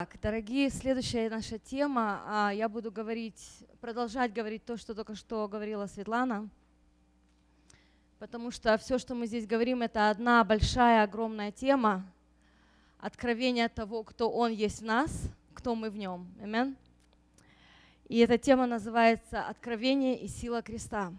Так, дорогие, следующая наша тема. Я буду продолжать говорить то, что только что говорила Светлана, потому что все, что мы здесь говорим, это одна большая, огромная тема откровения того, кто Он есть в нас, кто мы в Нем. Аминь. И эта тема называется «Откровение и сила креста».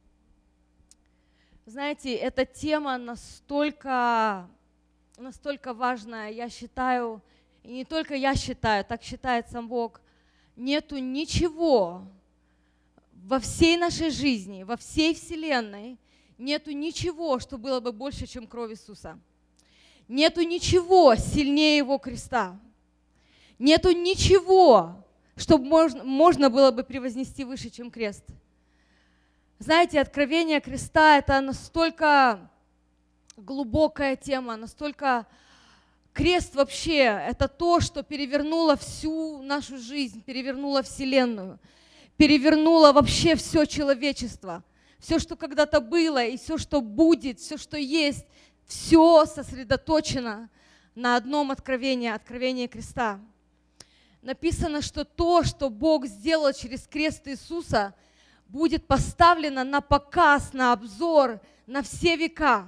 Знаете, эта тема настолько важная, я считаю, и не только я считаю, так считает сам Бог, нету ничего во всей нашей жизни, во всей Вселенной, нету ничего, что было бы больше, чем кровь Иисуса. Нету ничего сильнее Его креста. Нету ничего, что можно было бы превознести выше, чем крест. Знаете, откровение креста – это настолько глубокая тема, настолько крест вообще – это то, что перевернуло всю нашу жизнь, перевернуло Вселенную, перевернуло вообще все человечество. Все, что когда-то было, и все, что будет, все, что есть, все сосредоточено на одном откровении – откровении креста. Написано, что то, что Бог сделал через крест Иисуса, будет поставлено на показ, на обзор, на все века.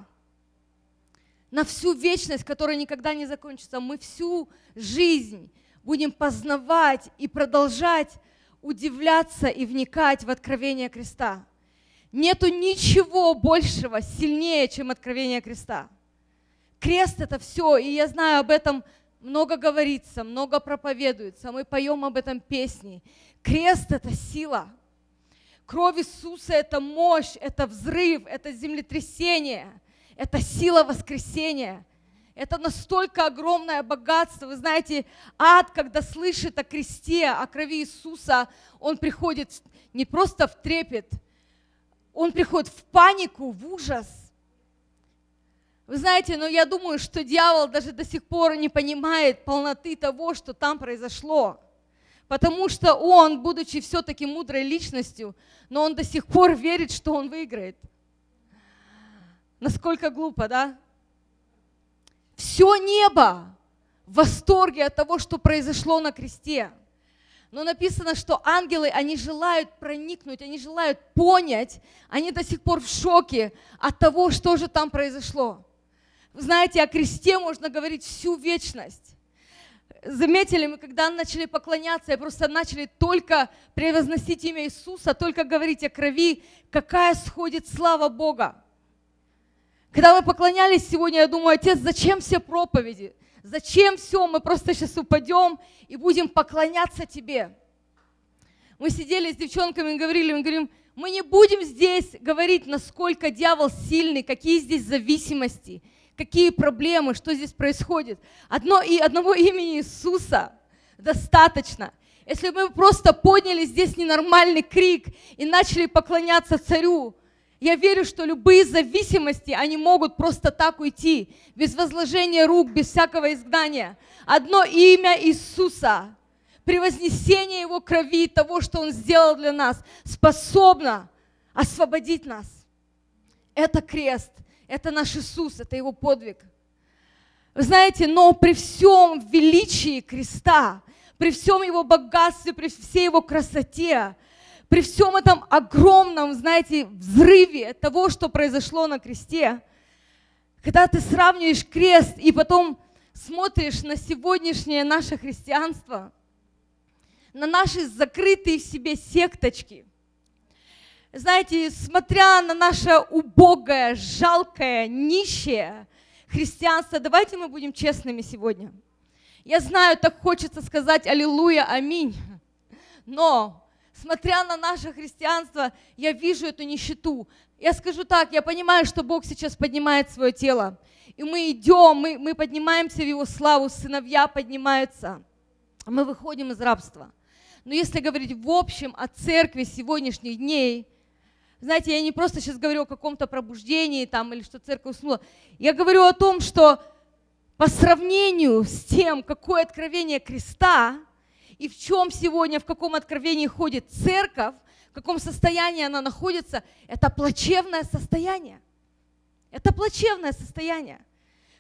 На всю вечность, которая никогда не закончится. Мы всю жизнь будем познавать и продолжать удивляться и вникать в откровение креста. Нету ничего большего, сильнее, чем откровение креста. Крест – это все, и я знаю, об этом много говорится, много проповедуется, мы поем об этом песни. Крест – это сила. Кровь Иисуса – это мощь, это взрыв, это землетрясение. Это сила воскресения. Это настолько огромное богатство. Вы знаете, ад, когда слышит о кресте, о крови Иисуса, он приходит не просто в трепет, он приходит в панику, в ужас. Вы знаете, но я думаю, что дьявол даже до сих пор не понимает полноты того, что там произошло. Потому что он, будучи все-таки мудрой личностью, но он до сих пор верит, что он выиграет. Насколько глупо, да? Все небо в восторге от того, что произошло на кресте. Но написано, что ангелы, они желают проникнуть, они желают понять, они до сих пор в шоке от того, что же там произошло. Вы знаете, о кресте можно говорить всю вечность. Заметили, мы когда начали поклоняться, и просто начали только превозносить имя Иисуса, только говорить о крови, какая сходит слава Бога. Когда мы поклонялись сегодня, я думаю, Отец, зачем все проповеди? Зачем все? Мы просто сейчас упадем и будем поклоняться Тебе. Мы сидели с девчонками и говорили, мы говорим, мы не будем здесь говорить, насколько дьявол сильный, какие здесь зависимости, какие проблемы, что здесь происходит. Одного имени Иисуса достаточно. Если бы мы просто подняли здесь ненормальный крик и начали поклоняться Царю, я верю, что любые зависимости, они могут просто так уйти, без возложения рук, без всякого изгнания. Одно имя Иисуса, превознесение Его крови, того, что Он сделал для нас, способно освободить нас. Это крест, это наш Иисус, это Его подвиг. Вы знаете, но при всем величии креста, при всем Его богатстве, при всей Его красоте, при всем этом огромном, знаете, взрыве того, что произошло на кресте, когда ты сравниваешь крест и потом смотришь на сегодняшнее наше христианство, на наши закрытые в себе секточки, знаете, смотря на наше убогое, жалкое, нищее христианство, давайте мы будем честными сегодня. Я знаю, так хочется сказать аллилуйя, аминь, но смотря на наше христианство, я вижу эту нищету. Я скажу так, я понимаю, что Бог сейчас поднимает свое тело. И мы идем, мы поднимаемся в Его славу, сыновья поднимаются. Мы выходим из рабства. Но если говорить в общем о церкви сегодняшних дней, знаете, я не просто сейчас говорю о каком-то пробуждении там, или что церковь уснула. Я говорю о том, что по сравнению с тем, какое откровение креста, и в чем сегодня, в каком откровении ходит церковь, в каком состоянии она находится, это плачевное состояние. Это плачевное состояние.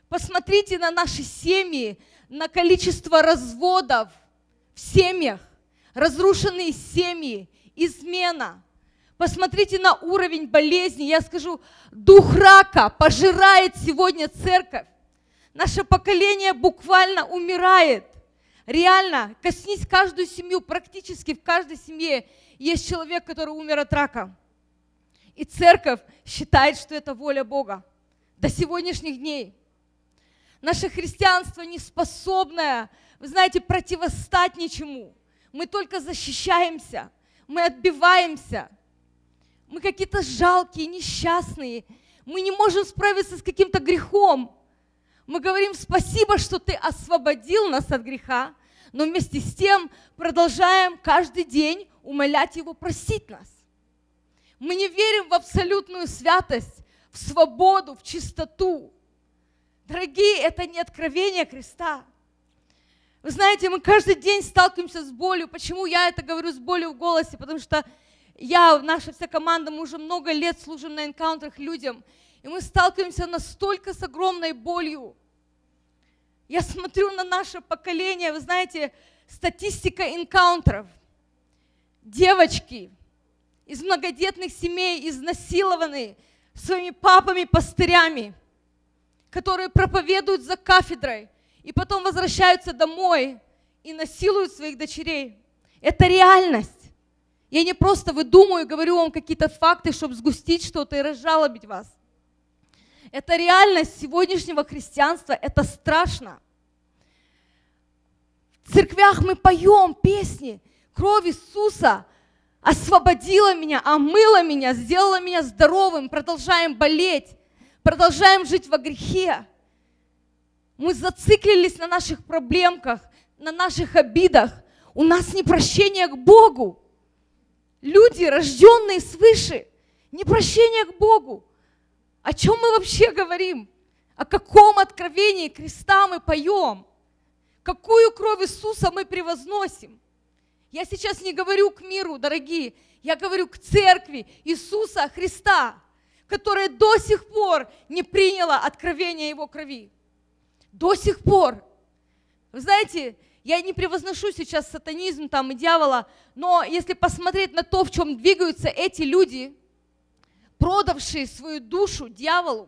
Посмотрите на наши семьи, на количество разводов в семьях, разрушенные семьи, измена. Посмотрите на уровень болезни. Я скажу, дух рака пожирает сегодня церковь. Наше поколение буквально умирает. Реально, коснись каждую семью, практически в каждой семье есть человек, который умер от рака. И церковь считает, что это воля Бога до сегодняшних дней. Наше христианство не способное, вы знаете, противостать ничему. Мы только защищаемся, мы отбиваемся. Мы какие-то жалкие, несчастные. Мы не можем справиться с каким-то грехом. Мы говорим спасибо, что Ты освободил нас от греха, но вместе с тем продолжаем каждый день умолять Его простить нас. Мы не верим в абсолютную святость, в свободу, в чистоту. Дорогие, это не откровение Христа. Вы знаете, мы каждый день сталкиваемся с болью. Почему я это говорю с болью в голосе? Потому что наша вся команда, мы уже много лет служим на энкаунтерах людям, и мы сталкиваемся настолько с огромной болью. Я смотрю на наше поколение, вы знаете, статистика энкаунтеров. Девочки из многодетных семей изнасилованы своими папами-пастырями, которые проповедуют за кафедрой, и потом возвращаются домой и насилуют своих дочерей. Это реальность. Я не просто выдумываю, говорю вам какие-то факты, чтобы сгустить что-то и разжалобить вас. Это реальность сегодняшнего христианства, это страшно. В церквях мы поем песни. Кровь Иисуса освободила меня, омыла меня, сделала меня здоровым. Продолжаем болеть, продолжаем жить во грехе. Мы зациклились на наших проблемках, на наших обидах. У нас непрощение к Богу. Люди, рожденные свыше, непрощение к Богу. О чем мы вообще говорим? О каком откровении креста мы поем? Какую кровь Иисуса мы превозносим? Я сейчас не говорю к миру, дорогие, я говорю к церкви Иисуса Христа, которая до сих пор не приняла откровение Его крови. До сих пор. Вы знаете, я не превозношу сейчас сатанизм там и дьявола, но если посмотреть на то, в чем двигаются эти люди, продавшие свою душу дьяволу,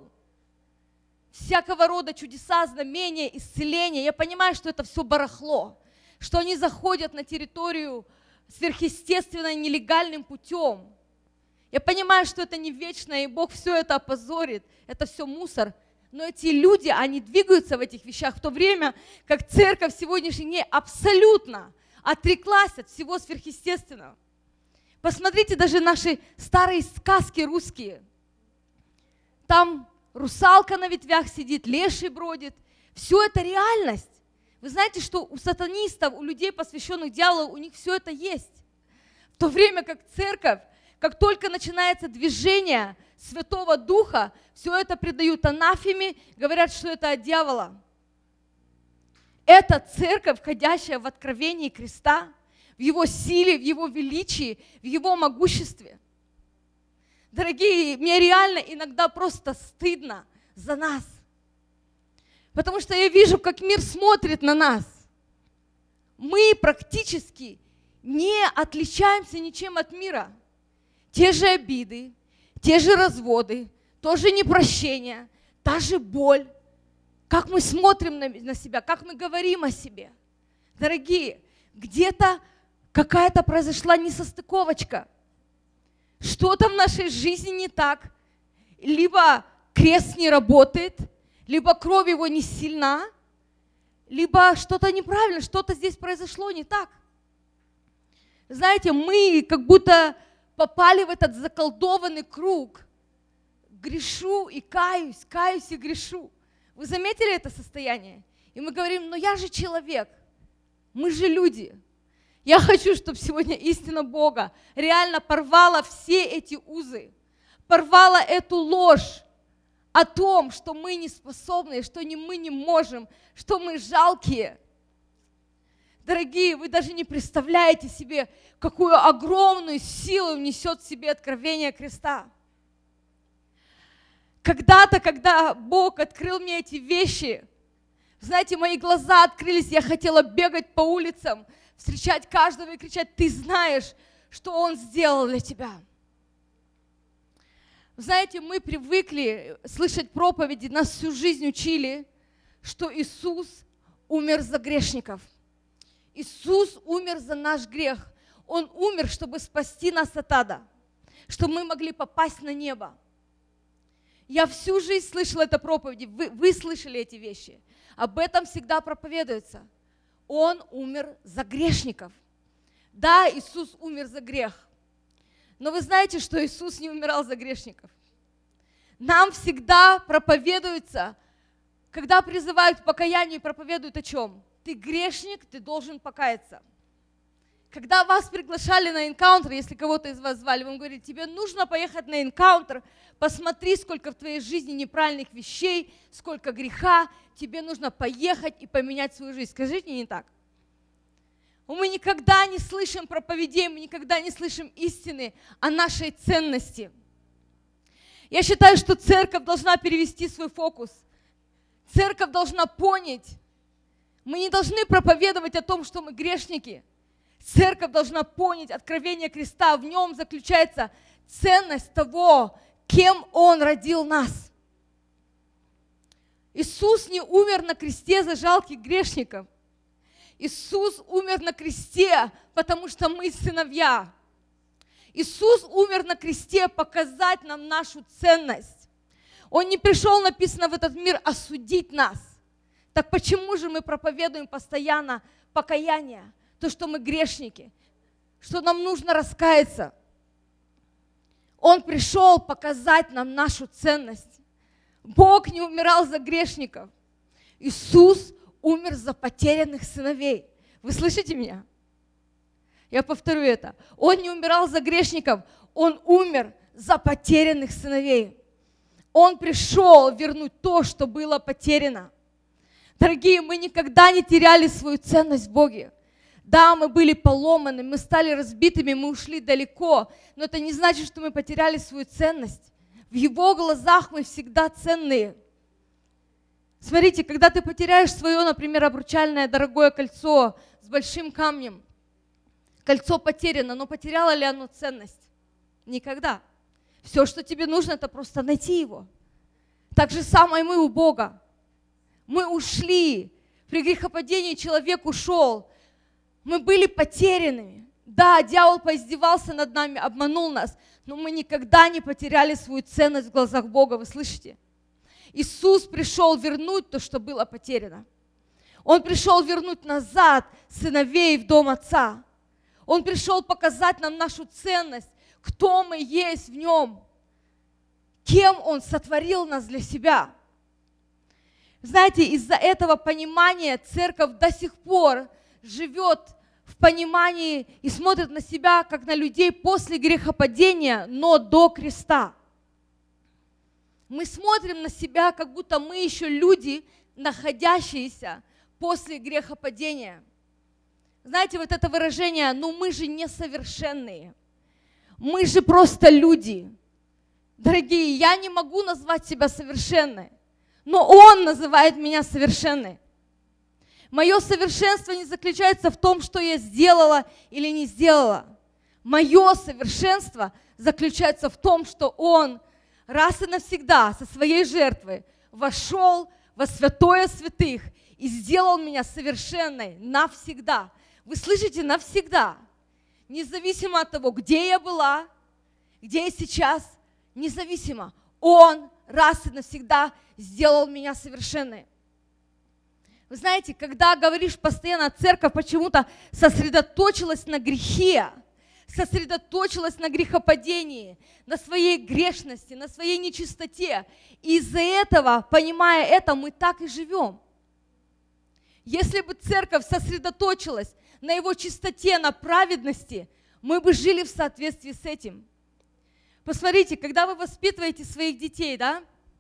всякого рода чудеса, знамения, исцеления, я понимаю, что это все барахло, что они заходят на территорию сверхъестественно нелегальным путем. Я понимаю, что это не вечно, и Бог все это опозорит, это все мусор. Но эти люди, они двигаются в этих вещах, в то время как церковь сегодняшний день абсолютно отреклась от всего сверхъестественного. Посмотрите даже наши старые сказки русские. Там русалка на ветвях сидит, леший бродит. Все это реальность. Вы знаете, что у сатанистов, у людей, посвященных дьяволу, у них все это есть. В то время как церковь, как только начинается движение Святого Духа, все это предают анафеме, говорят, что это от дьявола. Это церковь, входящая в откровение креста, в Его силе, в Его величии, в Его могуществе. Дорогие, мне реально иногда просто стыдно за нас, потому что я вижу, как мир смотрит на нас. Мы практически не отличаемся ничем от мира. Те же обиды, те же разводы, то же непрощение, та же боль. Как мы смотрим на себя, как мы говорим о себе. Дорогие, где-то какая-то произошла несостыковочка. Что-то в нашей жизни не так. Либо крест не работает, либо кровь его не сильна, либо что-то неправильно, что-то здесь произошло не так. Знаете, мы как будто попали в этот заколдованный круг. Грешу и каюсь, каюсь и грешу. Вы заметили это состояние? И мы говорим, но я же человек, мы же люди. Я хочу, чтобы сегодня истина Бога реально порвала все эти узы, порвала эту ложь о том, что мы не способны, что мы не можем, что мы жалкие. Дорогие, вы даже не представляете себе, какую огромную силу несет в себе откровение креста. Когда-то, когда Бог открыл мне эти вещи, знаете, мои глаза открылись, я хотела бегать по улицам, встречать каждого и кричать: ты знаешь, что Он сделал для тебя. Знаете, мы привыкли слышать проповеди, нас всю жизнь учили, что Иисус умер за грешников. Иисус умер за наш грех. Он умер, чтобы спасти нас от ада, чтобы мы могли попасть на небо. Я всю жизнь слышала эту проповедь, вы слышали эти вещи. Об этом всегда проповедуется. Он умер за грешников. Да, Иисус умер за грех. Но вы знаете, что Иисус не умирал за грешников. Нам всегда проповедуется, когда призывают к покаянию, проповедуют о чем? Ты грешник, ты должен покаяться. Когда вас приглашали на энкаунтер, если кого-то из вас звали, вам говорили: тебе нужно поехать на энкаунтер, посмотри, сколько в твоей жизни неправильных вещей, сколько греха, тебе нужно поехать и поменять свою жизнь. Скажите, не так? Мы никогда не слышим проповедей, мы никогда не слышим истины о нашей ценности. Я считаю, что церковь должна перевести свой фокус. Церковь должна понять. Мы не должны проповедовать о том, что мы грешники. Церковь должна понять откровение креста. В нем заключается ценность того, кем Он родил нас. Иисус не умер на кресте за жалких грешников. Иисус умер на кресте, потому что мы сыновья. Иисус умер на кресте показать нам нашу ценность. Он не пришел, написано, в этот мир осудить нас. Так почему же мы проповедуем постоянно покаяние? То, что мы грешники, что нам нужно раскаяться. Он пришел показать нам нашу ценность. Бог не умирал за грешников. Иисус умер за потерянных сыновей. Вы слышите меня? Я повторю это. Он не умирал за грешников, Он умер за потерянных сыновей. Он пришел вернуть то, что было потеряно. Дорогие, мы никогда не теряли свою ценность в Боге. Да, мы были поломаны, мы стали разбитыми, мы ушли далеко, но это не значит, что мы потеряли свою ценность. В Его глазах мы всегда ценные. Смотрите, когда ты потеряешь свое, например, обручальное дорогое кольцо с большим камнем, кольцо потеряно, но потеряло ли оно ценность? Никогда. Все, что тебе нужно, это просто найти его. Так же самое мы у Бога. Мы ушли. При грехопадении человек ушел. Мы были потерянными. Да, дьявол поиздевался над нами, обманул нас, но мы никогда не потеряли свою ценность в глазах Бога. Вы слышите? Иисус пришел вернуть то, что было потеряно. Он пришел вернуть назад сыновей в дом Отца. Он пришел показать нам нашу ценность, кто мы есть в Нем, кем Он сотворил нас для себя. Знаете, из-за этого понимания церковь до сих пор живет в понимании и смотрит на себя, как на людей после грехопадения, но до креста. Мы смотрим на себя, как будто мы еще люди, находящиеся после грехопадения. Знаете, вот это выражение: ну мы же несовершенные, мы же просто люди. Дорогие, я не могу назвать себя совершенной, но Он называет меня совершенной. Мое совершенство не заключается в том, что я сделала или не сделала. Мое совершенство заключается в том, что Он раз и навсегда со своей жертвой вошел во святое святых и сделал меня совершенной навсегда. Вы слышите? Навсегда. Независимо от того, где я была, где я сейчас, независимо. Он раз и навсегда сделал меня совершенной. Вы знаете, когда говоришь постоянно, церковь почему-то сосредоточилась на грехе, сосредоточилась на грехопадении, на своей грешности, на своей нечистоте. И из-за этого, понимая это, мы так и живем. Если бы церковь сосредоточилась на Его чистоте, на праведности, мы бы жили в соответствии с этим. Посмотрите, когда вы воспитываете своих детей, да?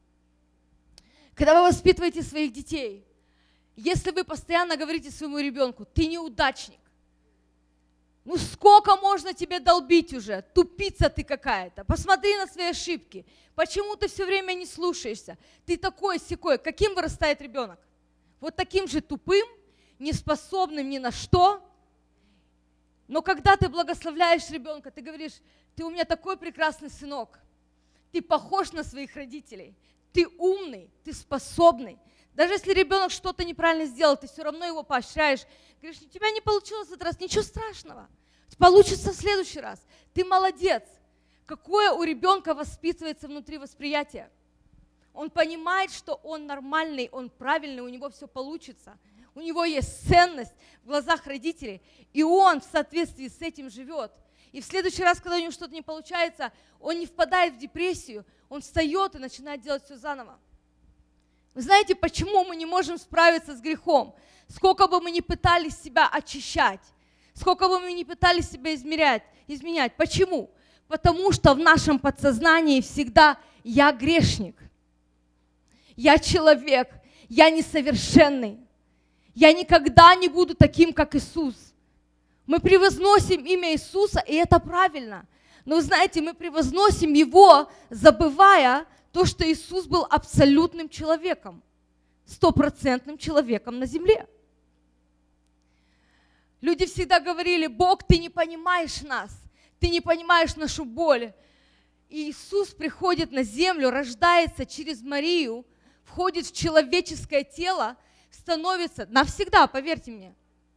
Когда вы воспитываете своих детей, если вы постоянно говорите своему ребенку: ты неудачник, Ну сколько можно тебе долбить уже? Тупица ты какая-то. Посмотри на свои ошибки. Почему ты все время не слушаешься? Ты такой-сякой. Каким вырастает ребенок? Вот таким же тупым, неспособным ни на что. Но когда ты благословляешь ребенка, ты говоришь, ты у меня такой прекрасный сынок. Ты похож на своих родителей. Ты умный, ты способный. Даже если ребенок что-то неправильно сделал, ты все равно его поощряешь. Говоришь, у тебя не получилось в этот раз, ничего страшного. Получится в следующий раз. Ты молодец. Какое у ребенка воспитывается внутри восприятие? Он понимает, что он нормальный, он правильный, у него все получится. У него есть ценность в глазах родителей, и он в соответствии с этим живет. И в следующий раз, когда у него что-то не получается, он не впадает в депрессию, он встает и начинает делать все заново. Вы знаете, почему мы не можем справиться с грехом? Сколько бы мы ни пытались себя очищать, сколько бы мы ни пытались себя изменять. Почему? Потому что в нашем подсознании всегда я грешник, я человек, я несовершенный, я никогда не буду таким, как Иисус. Мы превозносим имя Иисуса, и это правильно. Но вы знаете, мы превозносим Его, забывая то, что Иисус был абсолютным человеком, 100% человеком на земле. Люди всегда говорили, Бог, ты не понимаешь нас, ты не понимаешь нашу боль. И Иисус приходит на землю, рождается через Марию, входит в человеческое тело, становится навсегда, поверьте мне.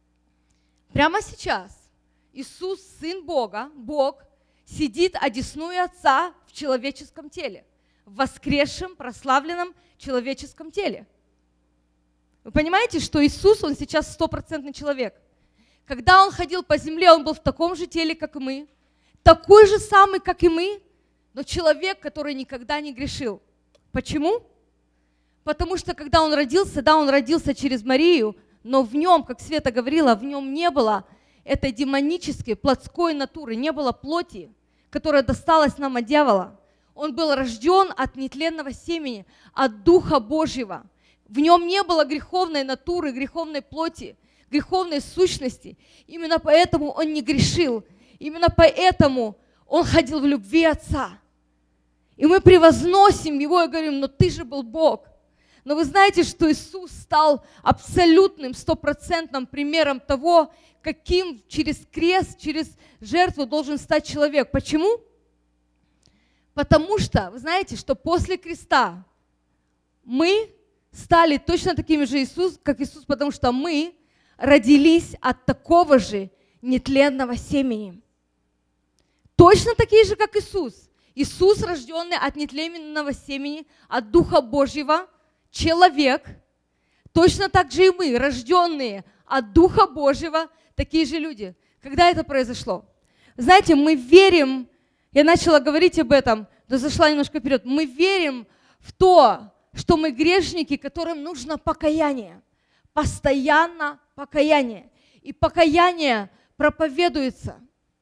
Прямо сейчас Иисус, Сын Бога, Бог, сидит одесную Отца в человеческом теле, в воскресшем, прославленном человеческом теле. Вы понимаете, что Иисус, Он сейчас 100% человек. Когда Он ходил по земле, Он был в таком же теле, как и мы, такой же самый, как и мы, но человек, который никогда не грешил. Почему? Потому что когда Он родился, да, Он родился через Марию, но в Нем, как Света говорила, в Нем не было этой демонической, плотской натуры, не было плоти, которая досталась нам от дьявола. Он был рожден от нетленного семени, от Духа Божьего. В Нем не было греховной натуры, греховной плоти, греховной сущности. Именно поэтому Он не грешил. Именно поэтому Он ходил в любви Отца. И мы превозносим Его и говорим, но Ты же был Бог. Но вы знаете, что Иисус стал абсолютным, 100% примером того, каким через крест, через жертву должен стать человек. Почему? Потому что, вы знаете, что после креста мы стали точно такими же, как Иисус, потому что мы родились от такого же нетленного семени. Точно такие же, как Иисус. Иисус, рожденный от нетленного семени, от Духа Божьего, человек, точно так же и мы, рожденные от Духа Божьего, такие же люди. Когда это произошло? Знаете, мы верим, я начала говорить об этом, но зашла немножко вперед, мы верим в то, что мы грешники, которым нужно покаяние, постоянно покаяние. И покаяние проповедуется.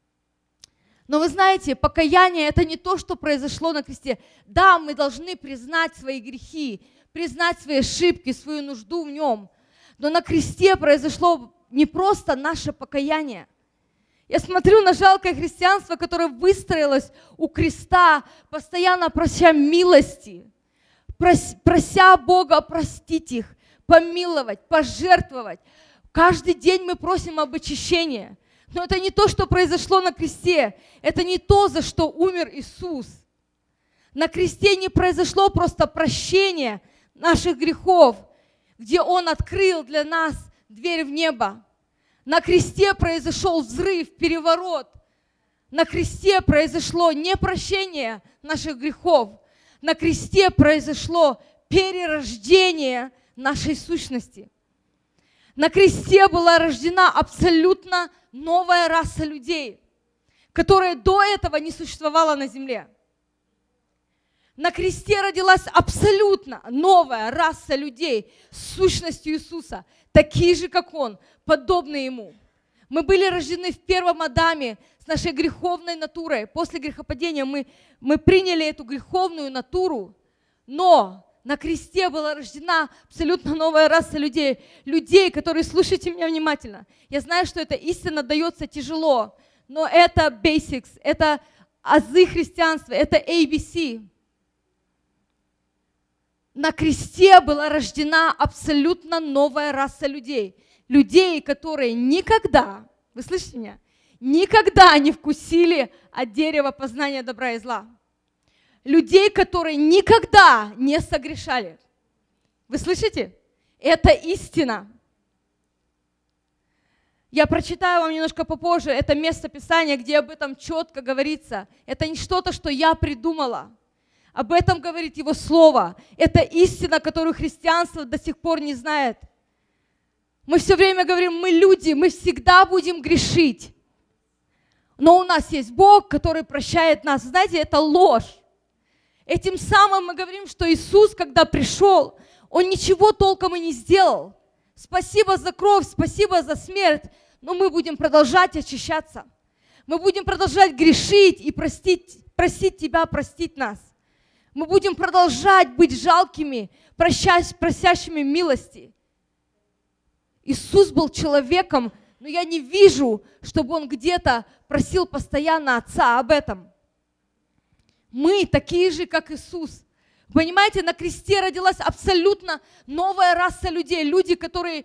Но вы знаете, покаяние – это не то, что произошло на кресте. Да, мы должны признать свои грехи, признать свои ошибки, свою нужду в Нем. Но на кресте произошло не просто наше покаяние. Я смотрю на жалкое христианство, которое выстроилось у креста, постоянно прося милости, прося Бога простить их, помиловать, пожертвовать. Каждый день мы просим об очищении. Но это не то, что произошло на кресте. Это не то, за что умер Иисус. На кресте не произошло просто прощение наших грехов, где Он открыл для нас дверь в небо. На кресте произошел взрыв, переворот. На кресте произошло не прощение наших грехов. На кресте произошло перерождение нашей сущности. На кресте была рождена абсолютно новая раса людей, которая до этого не существовала на земле. На кресте родилась абсолютно новая раса людей с сущностью Иисуса, такие же, как Он, подобные Ему. Мы были рождены в первом Адаме с нашей греховной натурой. После грехопадения мы приняли эту греховную натуру, но на кресте была рождена абсолютно новая раса людей. Людей, которые, слушайте меня внимательно. Я знаю, что эта истина дается тяжело, но это basics, это азы христианства, это ABC. На кресте была рождена абсолютно новая раса людей. Людей, которые никогда, вы слышите меня, никогда не вкусили от дерева познания добра и зла. Людей, которые никогда не согрешали. Вы слышите? Это истина. Я прочитаю вам немножко попозже это место Писания, где об этом четко говорится. Это не что-то, что я придумала. Об этом говорит Его Слово. Это истина, которую христианство до сих пор не знает. Мы все время говорим, мы люди, мы всегда будем грешить. Но у нас есть Бог, который прощает нас. Знаете, это ложь. Этим самым мы говорим, что Иисус, когда пришел, Он ничего толком и не сделал. Спасибо за кровь, спасибо за смерть, но мы будем продолжать очищаться. Мы будем продолжать грешить и просить Тебя простить нас. Мы будем продолжать быть жалкими, просящими милости. Иисус был человеком, но я не вижу, чтобы Он где-то просил постоянно Отца об этом. Мы такие же, как Иисус. Понимаете, на кресте родилась абсолютно новая раса людей. Люди, которые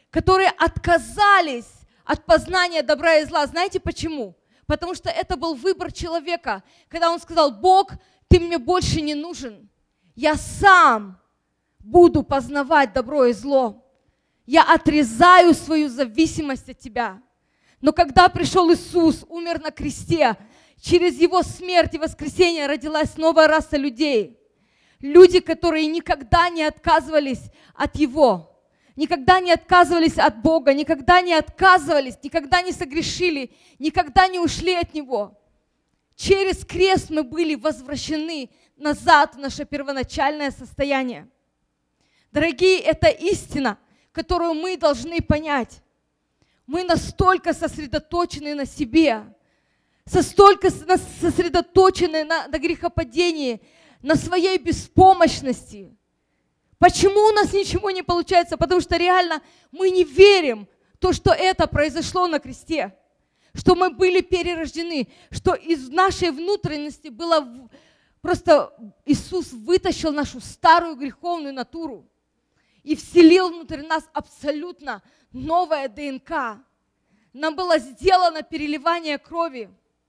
отказались от познания добра и зла. Знаете почему? Потому что это был выбор человека. Когда он сказал, Бог, Ты мне больше не нужен. Я сам буду познавать добро и зло. Я отрезаю свою зависимость от Тебя. Но когда пришел Иисус, умер на кресте, через Его смерть и воскресение родилась новая раса людей. Люди, которые никогда не отказывались от Его, никогда не отказывались от Бога, никогда не отказывались, никогда не согрешили, никогда не ушли от Него. Через крест мы были возвращены назад в наше первоначальное состояние. Дорогие, это истина, которую мы должны понять. Мы настолько сосредоточены на себе, настолько сосредоточены на грехопадении, на своей беспомощности. Почему у нас ничего не получается? Потому что реально мы не верим в то, что это произошло на кресте, что мы были перерождены, что из нашей внутренности было просто Иисус вытащил нашу старую греховную натуру и вселил внутрь нас абсолютно новая ДНК. Нам было сделано переливание крови.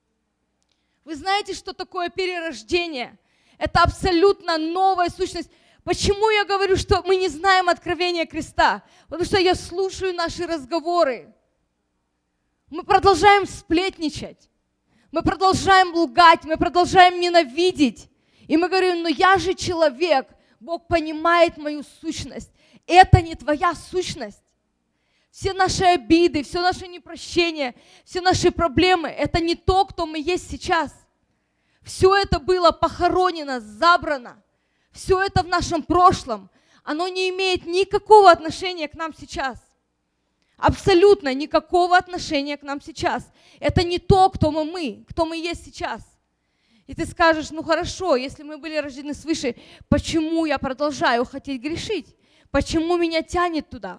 Вы знаете, что такое перерождение? Это абсолютно новая сущность. Почему я говорю, что мы не знаем откровения креста? Потому что я слушаю наши разговоры. Мы продолжаем сплетничать. Мы продолжаем лгать, мы продолжаем ненавидеть. И мы говорим, но я же человек, Бог понимает мою сущность. Это не твоя сущность. Все наши обиды, все наше непрощение, все наши проблемы, это не то, кто мы есть сейчас. Все это было похоронено, забрано. Все это в нашем прошлом. Оно не имеет никакого отношения к нам сейчас. Абсолютно никакого отношения к нам сейчас. Это не то, кто мы есть сейчас. И ты скажешь, ну хорошо, если мы были рождены свыше, почему я продолжаю хотеть грешить? Почему меня тянет туда?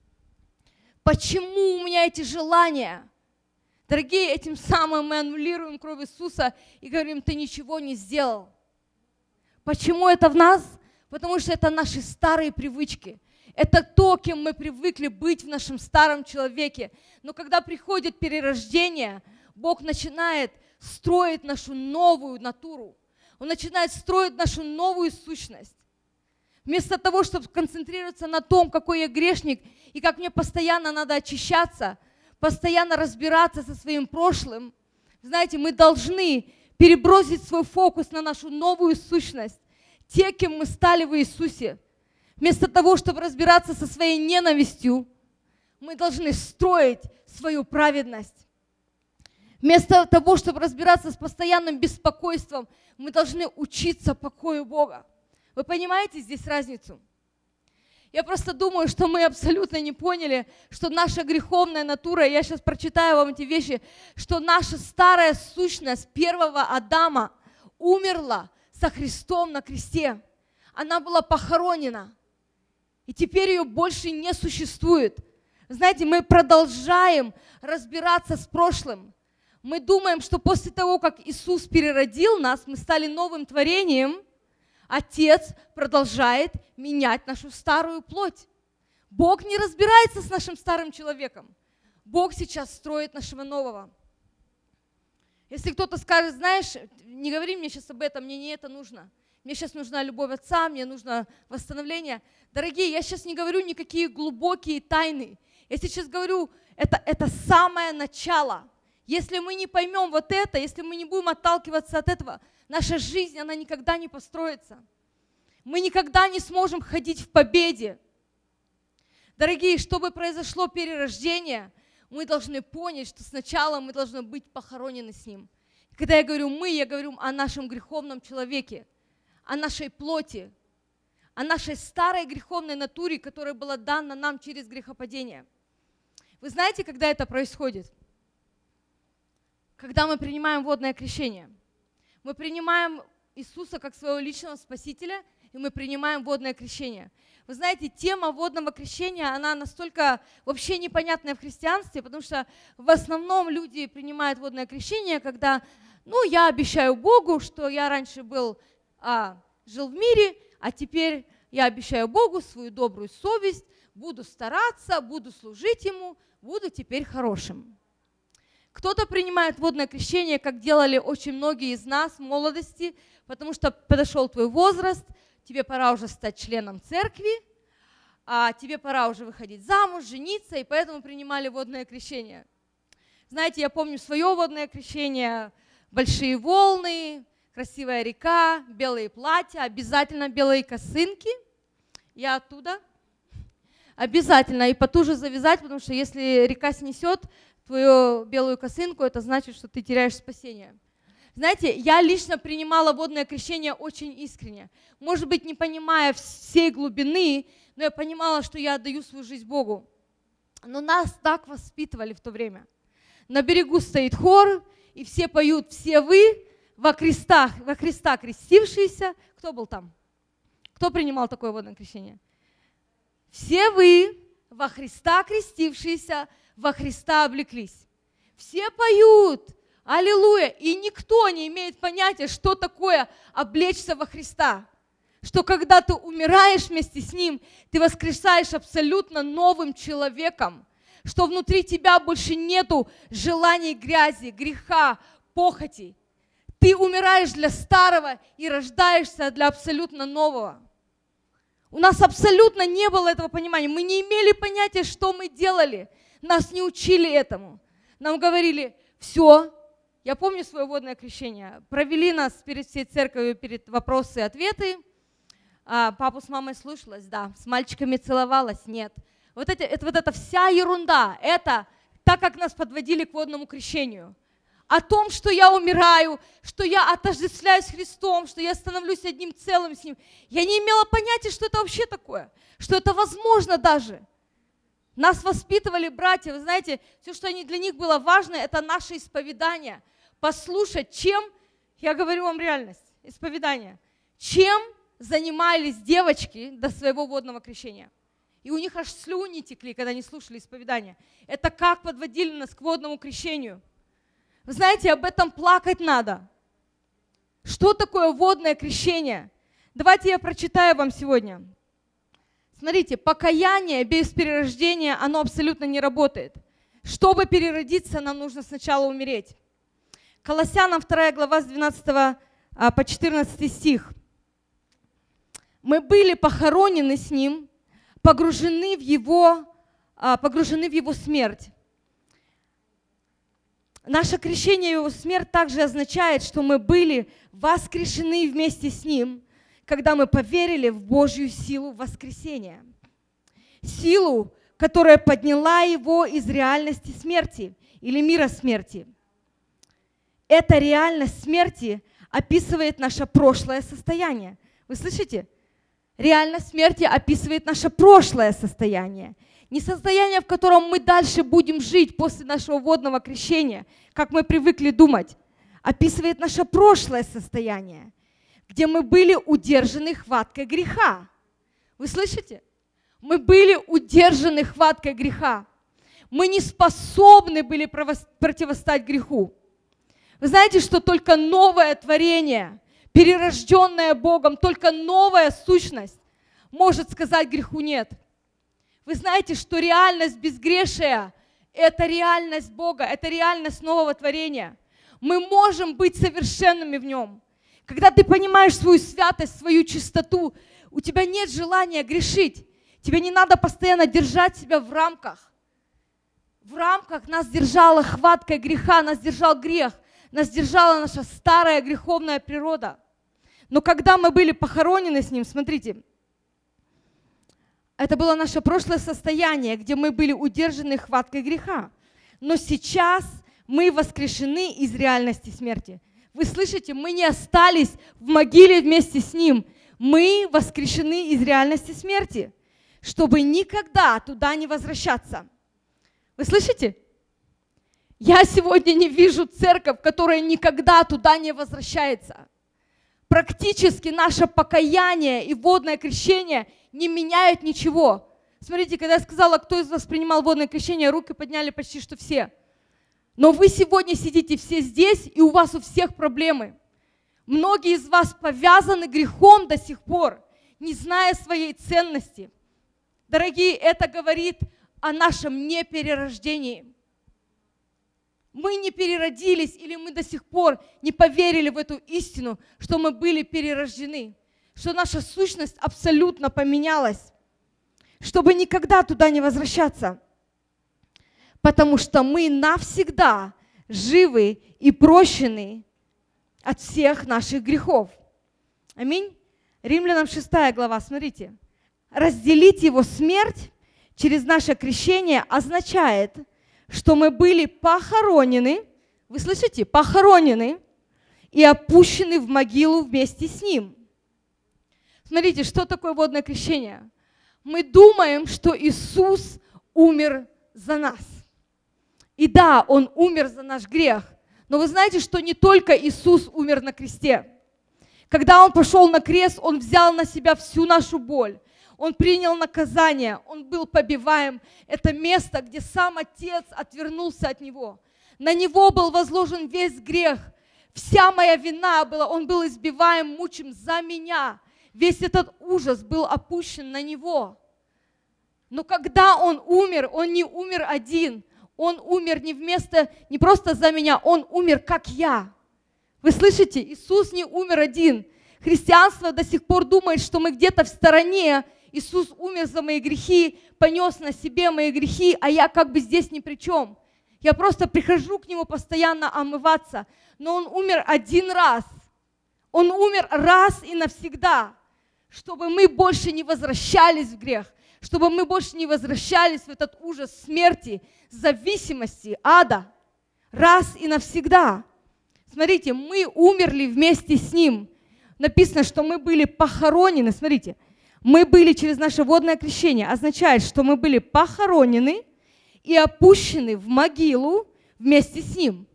Почему у меня эти желания? Дорогие, этим самым мы аннулируем кровь Иисуса и говорим, ты ничего не сделал. Почему это в нас? Потому что это наши старые привычки. Это то, кем мы привыкли быть в нашем старом человеке. Но когда приходит перерождение, Бог начинает строить нашу новую натуру. Он начинает строить нашу новую сущность. Вместо того, чтобы концентрироваться на том, какой я грешник, и как мне постоянно надо очищаться, постоянно разбираться со своим прошлым, знаете, мы должны перебросить свой фокус на нашу новую сущность, те, кем мы стали в Иисусе. Вместо того, чтобы разбираться со своей ненавистью, мы должны строить свою праведность. Вместо того, чтобы разбираться с постоянным беспокойством, мы должны учиться покою Бога. Вы понимаете здесь разницу? Я просто думаю, что мы абсолютно не поняли, что наша греховная натура, я сейчас прочитаю вам эти вещи, что наша старая сущность первого Адама умерла со Христом на кресте. она была похоронена. И теперь ее больше не существует. Знаете, мы продолжаем разбираться с прошлым. Мы думаем, что после того, как Иисус переродил нас, мы стали новым творением, Отец продолжает менять нашу старую плоть. Бог не разбирается с нашим старым человеком. Бог сейчас строит нашего нового. Если кто-то скажет, знаешь, не говори мне сейчас об этом, мне не это нужно. Мне сейчас нужна любовь Отца, мне нужно восстановление. Дорогие, я сейчас не говорю никакие глубокие тайны. Я сейчас говорю, это самое начало. Если мы не поймем вот это, если мы не будем отталкиваться от этого, наша жизнь, она никогда не построится. Мы никогда не сможем ходить в победе. Дорогие, чтобы произошло перерождение, мы должны понять, что сначала мы должны быть похоронены с Ним. Когда я говорю «мы», я говорю о нашем греховном человеке, о нашей плоти, о нашей старой греховной натуре, которая была дана нам через грехопадение. Вы знаете, когда это происходит? Когда мы принимаем водное крещение. Мы принимаем Иисуса как своего личного Спасителя, и мы принимаем водное крещение. Вы знаете, тема водного крещения, она настолько вообще непонятная в христианстве, потому что в основном люди принимают водное крещение, когда, я обещаю Богу, что я раньше жил в мире, а теперь я обещаю Богу свою добрую совесть, буду стараться, буду служить Ему, буду теперь хорошим. Кто-то принимает водное крещение, как делали очень многие из нас в молодости, потому что подошел твой возраст, тебе пора уже стать членом церкви, тебе пора уже выходить замуж, жениться, и поэтому принимали водное крещение. Знаете, я помню свое водное крещение, большие волны, красивая река, белые платья, обязательно белые косынки. Я оттуда. Обязательно, и потуже завязать, потому что если река снесет твою белую косынку, это значит, что ты теряешь спасение. Знаете, я лично принимала водное крещение очень искренне. Может быть, не понимая всей глубины, но я понимала, что я отдаю свою жизнь Богу. Но нас так воспитывали в то время. На берегу стоит хор, и все поют «Все вы во Христа крестившиеся». Кто был там? Кто принимал такое водное крещение? Все вы во Христа крестившиеся, во Христа облеклись. Все поют, аллилуйя, и никто не имеет понятия, что такое облечься во Христа. Что когда ты умираешь вместе с Ним, ты воскресаешь абсолютно новым человеком. Что внутри тебя больше нету желаний грязи, греха, похоти. Ты умираешь для старого и рождаешься для абсолютно нового. У нас абсолютно не было этого понимания. Мы не имели понятия, что мы делали. Нас не учили этому. Нам говорили, все, я помню свое водное крещение, провели нас перед всей церковью, перед вопросы и ответы. Папу с мамой слушалась, да, с мальчиками целовалась, нет. Вот эта вся ерунда, это так, как нас подводили к водному крещению. О том, что я умираю, что я отождествляюсь с Христом, что я становлюсь одним целым с Ним. Я не имела понятия, что это вообще такое, что это возможно даже. Нас воспитывали братья, вы знаете, все, что для них было важно, это наше исповедание. Послушать, чем, я говорю вам реальность, исповедание, чем занимались девочки до своего водного крещения. И у них аж слюни текли, когда они слушали исповедание. Это как подводили нас к водному крещению. Вы знаете, об этом плакать надо. Что такое водное крещение? Давайте я прочитаю вам сегодня. Смотрите, покаяние без перерождения, оно абсолютно не работает. Чтобы переродиться, нам нужно сначала умереть. Колоссянам 2 глава с 12 по 14 стих. Мы были похоронены с Ним, погружены в Его смерть. Наше крещение и Его смерть также означает, что мы были воскрешены вместе с Ним, когда мы поверили в Божью силу воскресения. Силу, которая подняла Его из реальности смерти или мира смерти. Эта реальность смерти описывает наше прошлое состояние. Вы слышите? Реальность смерти описывает наше прошлое состояние. Не состояние, в котором мы дальше будем жить после нашего водного крещения, как мы привыкли думать. Описывает наше прошлое состояние. где мы были удержаны хваткой греха. Вы слышите? Мы были удержаны хваткой греха. Мы не способны были противостоять греху. Вы знаете, что только новое творение, перерожденное Богом, только новая сущность может сказать греху нет. Вы знаете, что реальность безгрешия – это реальность Бога, это реальность нового творения. Мы можем быть совершенными в нем. Когда ты понимаешь свою святость, свою чистоту, у тебя нет желания грешить. Тебе не надо постоянно держать себя в рамках. В рамках нас держала хватка греха, нас держал грех, нас держала наша старая греховная природа. Но когда мы были похоронены с Ним, смотрите, это было наше прошлое состояние, где мы были удержаны хваткой греха. Но сейчас мы воскрешены из реальности смерти. Вы слышите, мы не остались в могиле вместе с Ним. Мы воскрешены из реальности смерти, чтобы никогда туда не возвращаться. Вы слышите? Я сегодня не вижу церковь, которая никогда туда не возвращается. Практически наше покаяние и водное крещение не меняют ничего. Смотрите, когда я сказала, кто из вас принимал водное крещение, руки подняли почти что все. Но вы сегодня сидите все здесь, и у вас у всех проблемы. Многие из вас повязаны грехом до сих пор, не зная своей ценности. Дорогие, это говорит о нашем неперерождении. Мы не переродились, или мы до сих пор не поверили в эту истину, что мы были перерождены, что наша сущность абсолютно поменялась, чтобы никогда туда не возвращаться. Потому что мы навсегда живы и прощены от всех наших грехов. Аминь. Римлянам 6 глава, смотрите. Разделить Его смерть через наше крещение означает, что мы были похоронены, вы слышите, похоронены и опущены в могилу вместе с Ним. Смотрите, что такое водное крещение? Мы думаем, что Иисус умер за нас. И да, Он умер за наш грех, но вы знаете, что не только Иисус умер на кресте. Когда Он пошел на крест, Он взял на себя всю нашу боль. Он принял наказание, Он был побиваем. Это место, где сам Отец отвернулся от Него. На Него был возложен весь грех. Вся моя вина была, Он был избиваем, мучим за меня. Весь этот ужас был опущен на Него. Но когда Он умер, Он не умер один. Он умер не просто за меня, Он умер как я. Вы слышите? Иисус не умер один. Христианство до сих пор думает, что мы где-то в стороне. Иисус умер за мои грехи, понес на себе мои грехи, а я как бы здесь ни при чем. Я просто прихожу к Нему постоянно омываться. Но Он умер один раз. Он умер раз и навсегда, чтобы мы больше не возвращались в грех, чтобы мы больше не возвращались в этот ужас смерти, зависимости, ада. Раз и навсегда. Смотрите, мы умерли вместе с Ним. Написано, что мы были похоронены. Смотрите, мы были через наше водное крещение. Означает, что мы были похоронены и опущены в могилу вместе с Ним.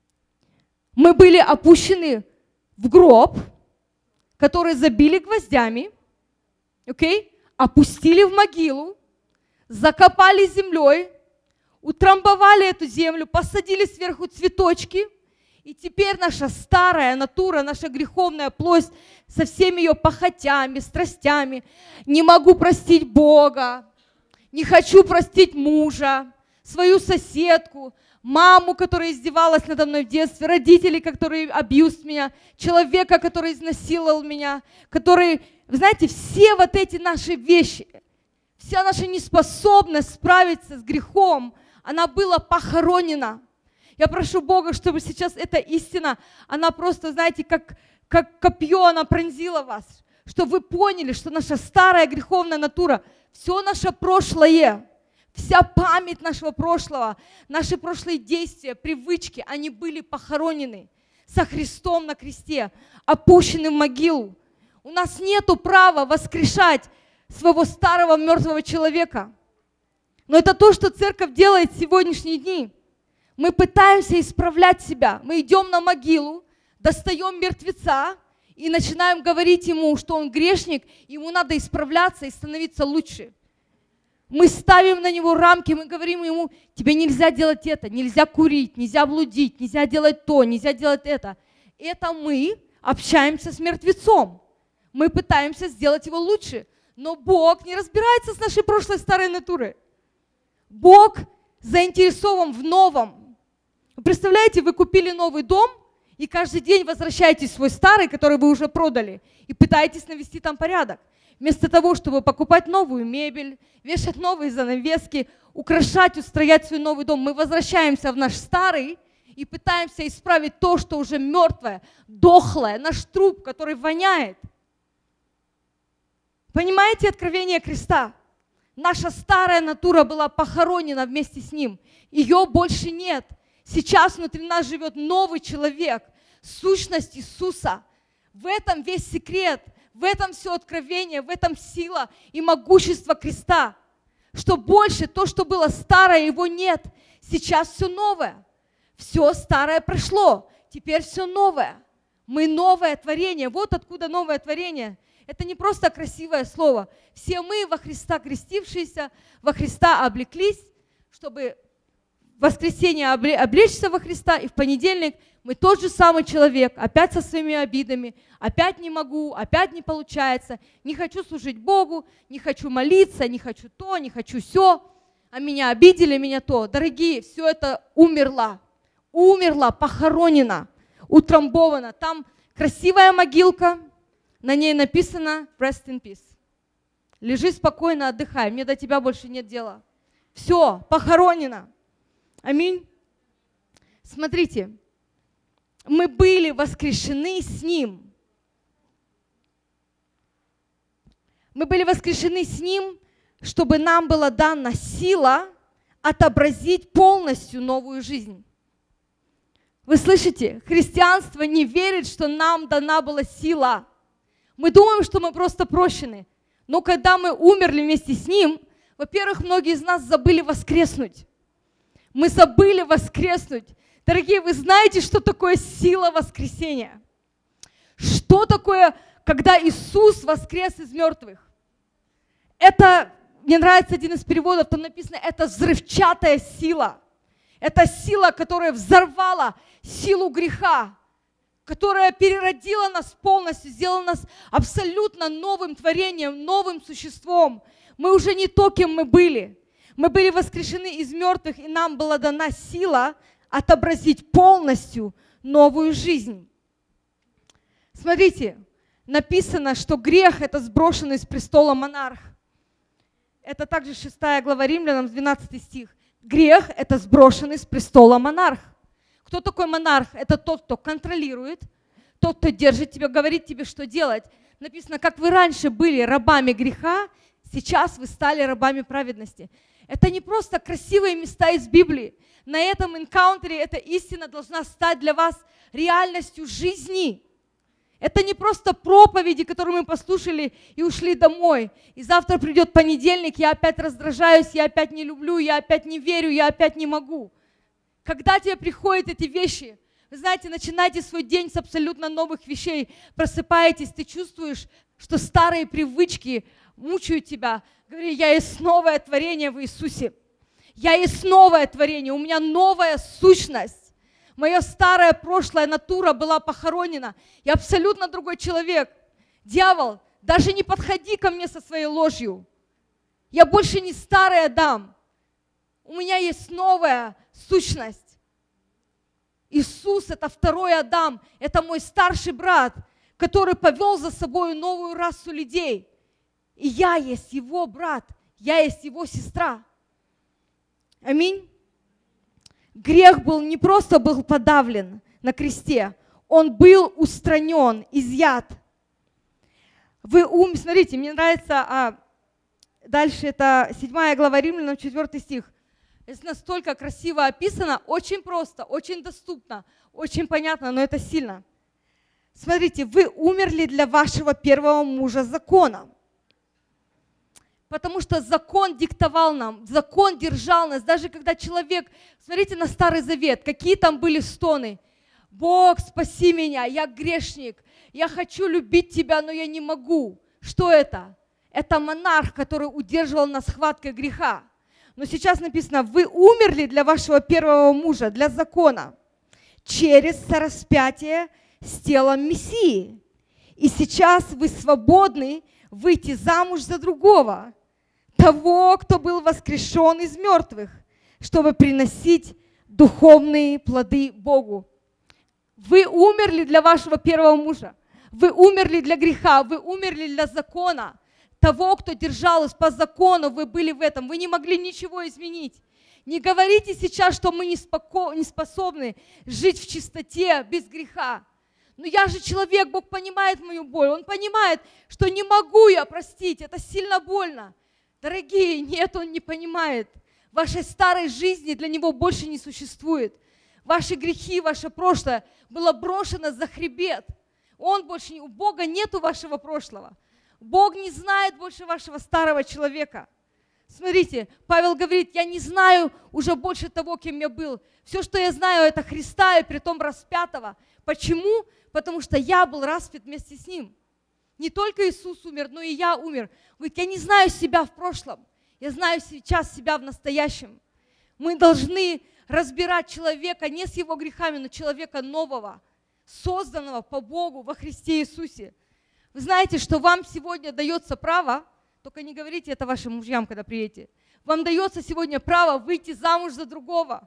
Мы были опущены в гроб, который забили гвоздями, опустили в могилу, закопали землей, утрамбовали эту землю, посадили сверху цветочки, и теперь наша старая натура, наша греховная плоть со всеми ее похотями, страстями, не могу простить Бога, не хочу простить мужа, свою соседку, маму, которая издевалась надо мной в детстве, родителей, которые абьюз меня, человека, который изнасиловал меня, который, вы знаете, все вот эти наши вещи, вся наша неспособность справиться с грехом, она была похоронена. Я прошу Бога, чтобы сейчас эта истина, она просто, знаете, как копье, она пронзила вас, чтобы вы поняли, что наша старая греховная натура, все наше прошлое, вся память нашего прошлого, наши прошлые действия, привычки, они были похоронены со Христом на кресте, опущены в могилу. У нас нет права воскрешать своего старого мертвого человека. Но это то, что церковь делает в сегодняшние дни. Мы пытаемся исправлять себя. Мы идем на могилу, достаем мертвеца и начинаем говорить ему, что он грешник, ему надо исправляться и становиться лучше. Мы ставим на него рамки, мы говорим ему, тебе нельзя делать это, нельзя курить, нельзя блудить, нельзя делать то, нельзя делать это. Это мы общаемся с мертвецом. Мы пытаемся сделать его лучше. Но Бог не разбирается с нашей прошлой старой натурой. Бог заинтересован в новом. Вы представляете, вы купили новый дом, и каждый день возвращаетесь в свой старый, который вы уже продали, и пытаетесь навести там порядок. Вместо того, чтобы покупать новую мебель, вешать новые занавески, украшать, устроять свой новый дом, мы возвращаемся в наш старый и пытаемся исправить то, что уже мертвое, дохлое, наш труп, который воняет. Понимаете откровение Христа? Наша старая натура была похоронена вместе с Ним. Ее больше нет. Сейчас внутри нас живет новый человек, сущность Иисуса. В этом весь секрет, в этом все откровение, в этом сила и могущество креста. Что больше то, что было старое, его нет. Сейчас все новое. Все старое прошло, теперь все новое. Мы новое творение. Вот откуда новое творение. Это не просто красивое слово. Все мы во Христа крестившиеся, во Христа облеклись, чтобы в воскресенье облечься во Христа, и в понедельник мы тот же самый человек, опять со своими обидами, опять не могу, опять не получается, не хочу служить Богу, не хочу молиться, не хочу то, не хочу сё, а меня обидели, меня то. Дорогие, все это умерло, похоронено, утрамбовано. Там красивая могилка, на ней написано «Rest in peace». Лежи спокойно, отдыхай, мне до тебя больше нет дела. Все, похоронено. Аминь. Смотрите, мы были воскрешены с Ним. Мы были воскрешены с Ним, чтобы нам была дана сила отобразить полностью новую жизнь. Вы слышите? Христианство не верит, что нам дана была сила. Мы думаем, что мы просто прощены. Но когда мы умерли вместе с Ним, во-первых, многие из нас забыли воскреснуть. Мы забыли воскреснуть. Дорогие, вы знаете, что такое сила воскресения? Что такое, когда Иисус воскрес из мертвых? Это, мне нравится один из переводов, там написано, это взрывчатая сила. Это сила, которая взорвала силу греха, которая переродила нас полностью, сделала нас абсолютно новым творением, новым существом. Мы уже не то, кем мы были. Мы были воскрешены из мертвых, и нам была дана сила отобразить полностью новую жизнь. Смотрите, написано, что грех – это сброшенный с престола монарх. Это также 6 глава Римлянам, 12 стих. Грех – это сброшенный с престола монарх. Кто такой монарх? Это тот, кто контролирует, тот, кто держит тебя, говорит тебе, что делать. Написано, как вы раньше были рабами греха, сейчас вы стали рабами праведности. Это не просто красивые места из Библии. На этом энкаунтере эта истина должна стать для вас реальностью жизни. Это не просто проповеди, которые мы послушали и ушли домой. И завтра придет понедельник, я опять раздражаюсь, я опять не люблю, я опять не верю, я опять не могу. Когда тебе приходят эти вещи, вы знаете, начинайте свой день с абсолютно новых вещей. Просыпаетесь, ты чувствуешь, что старые привычки мучают тебя. Говори, я есть новое творение в Иисусе. Я есть новое творение, у меня новая сущность. Моя старая прошлая натура была похоронена. Я абсолютно другой человек. Дьявол, даже не подходи ко мне со своей ложью. Я больше не старый Адам. У меня есть новая сущность. Иисус – это второй Адам, это мой старший брат, который повел за собой новую расу людей. И я есть его брат, я есть его сестра. Аминь. Грех был не просто был подавлен на кресте, он был устранен, изъят. Смотрите, мне нравится, дальше это 7 глава Римлянам, 4 стих. Это настолько красиво описано, очень просто, очень доступно, очень понятно, но это сильно. Смотрите, вы умерли для вашего первого мужа законом. Потому что закон диктовал нам, закон держал нас. Даже когда человек, смотрите на Старый Завет, какие там были стоны. Бог, спаси меня, я грешник, я хочу любить Тебя, но я не могу. Что это? Это монарх, который удерживал нас схваткой греха. Но сейчас написано, вы умерли для вашего первого мужа, для закона, через сораспятие с телом Мессии. И сейчас вы свободны выйти замуж за другого, того, кто был воскрешен из мертвых, чтобы приносить духовные плоды Богу. Вы умерли для вашего первого мужа, вы умерли для греха, вы умерли для закона. Того, кто держал вас по закону, вы были в этом, вы не могли ничего изменить. Не говорите сейчас, что мы не способны жить в чистоте, без греха. Но я же человек, Бог понимает мою боль, Он понимает, что не могу я простить, это сильно больно. Дорогие, нет, Он не понимает. Вашей старой жизни для Него больше не существует. Ваши грехи, ваше прошлое было брошено за хребет. У Бога нету вашего прошлого. Бог не знает больше вашего старого человека. Смотрите, Павел говорит, я не знаю уже больше того, кем я был. Все, что я знаю, это Христа, и притом распятого. Почему? Потому что я был распят вместе с Ним. Не только Иисус умер, но и я умер. Говорит, я не знаю себя в прошлом, я знаю сейчас себя в настоящем. Мы должны разбирать человека не с его грехами, но человека нового, созданного по Богу во Христе Иисусе. Вы знаете, что вам сегодня дается право, только не говорите это вашим мужьям, когда приедете, вам дается сегодня право выйти замуж за другого.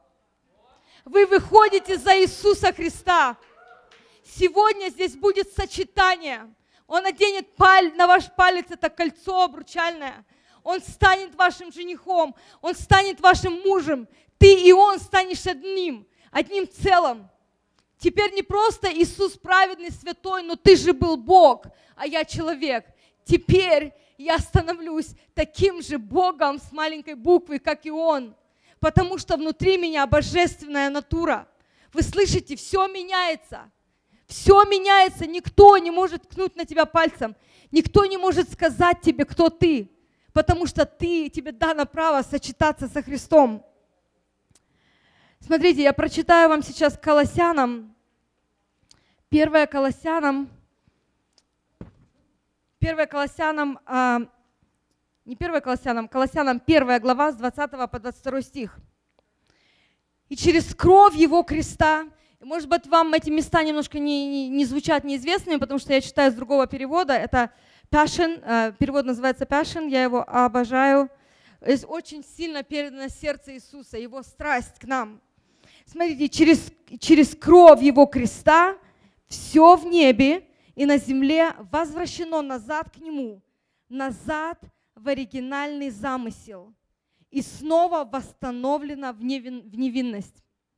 Вы выходите за Иисуса Христа. Сегодня здесь будет сочетание. Он оденет на ваш палец это кольцо обручальное. Он станет вашим женихом, он станет вашим мужем. Ты и он станешь одним целым. Теперь не просто Иисус праведный, святой, но ты же был Бог, а я человек. Теперь я становлюсь таким же Богом с маленькой буквы, как и Он, потому что внутри меня божественная натура. Вы слышите, все меняется. Все меняется, никто не может ткнуть на тебя пальцем, никто не может сказать тебе, кто ты, потому что тебе дано право сочетаться со Христом. Смотрите, я прочитаю вам сейчас Колоссянам, 1 Колоссянам, 1 глава с 20 по 22 стих. «И через кровь Его креста». Может быть, вам эти места немножко не звучат неизвестными, потому что я читаю с другого перевода. Это Passion, перевод называется Passion, я его обожаю. Здесь очень сильно передано сердце Иисуса, Его страсть к нам. Смотрите, через кровь Его креста все в небе и на земле возвращено назад к Нему, назад в оригинальный замысел и снова восстановлено в невинность.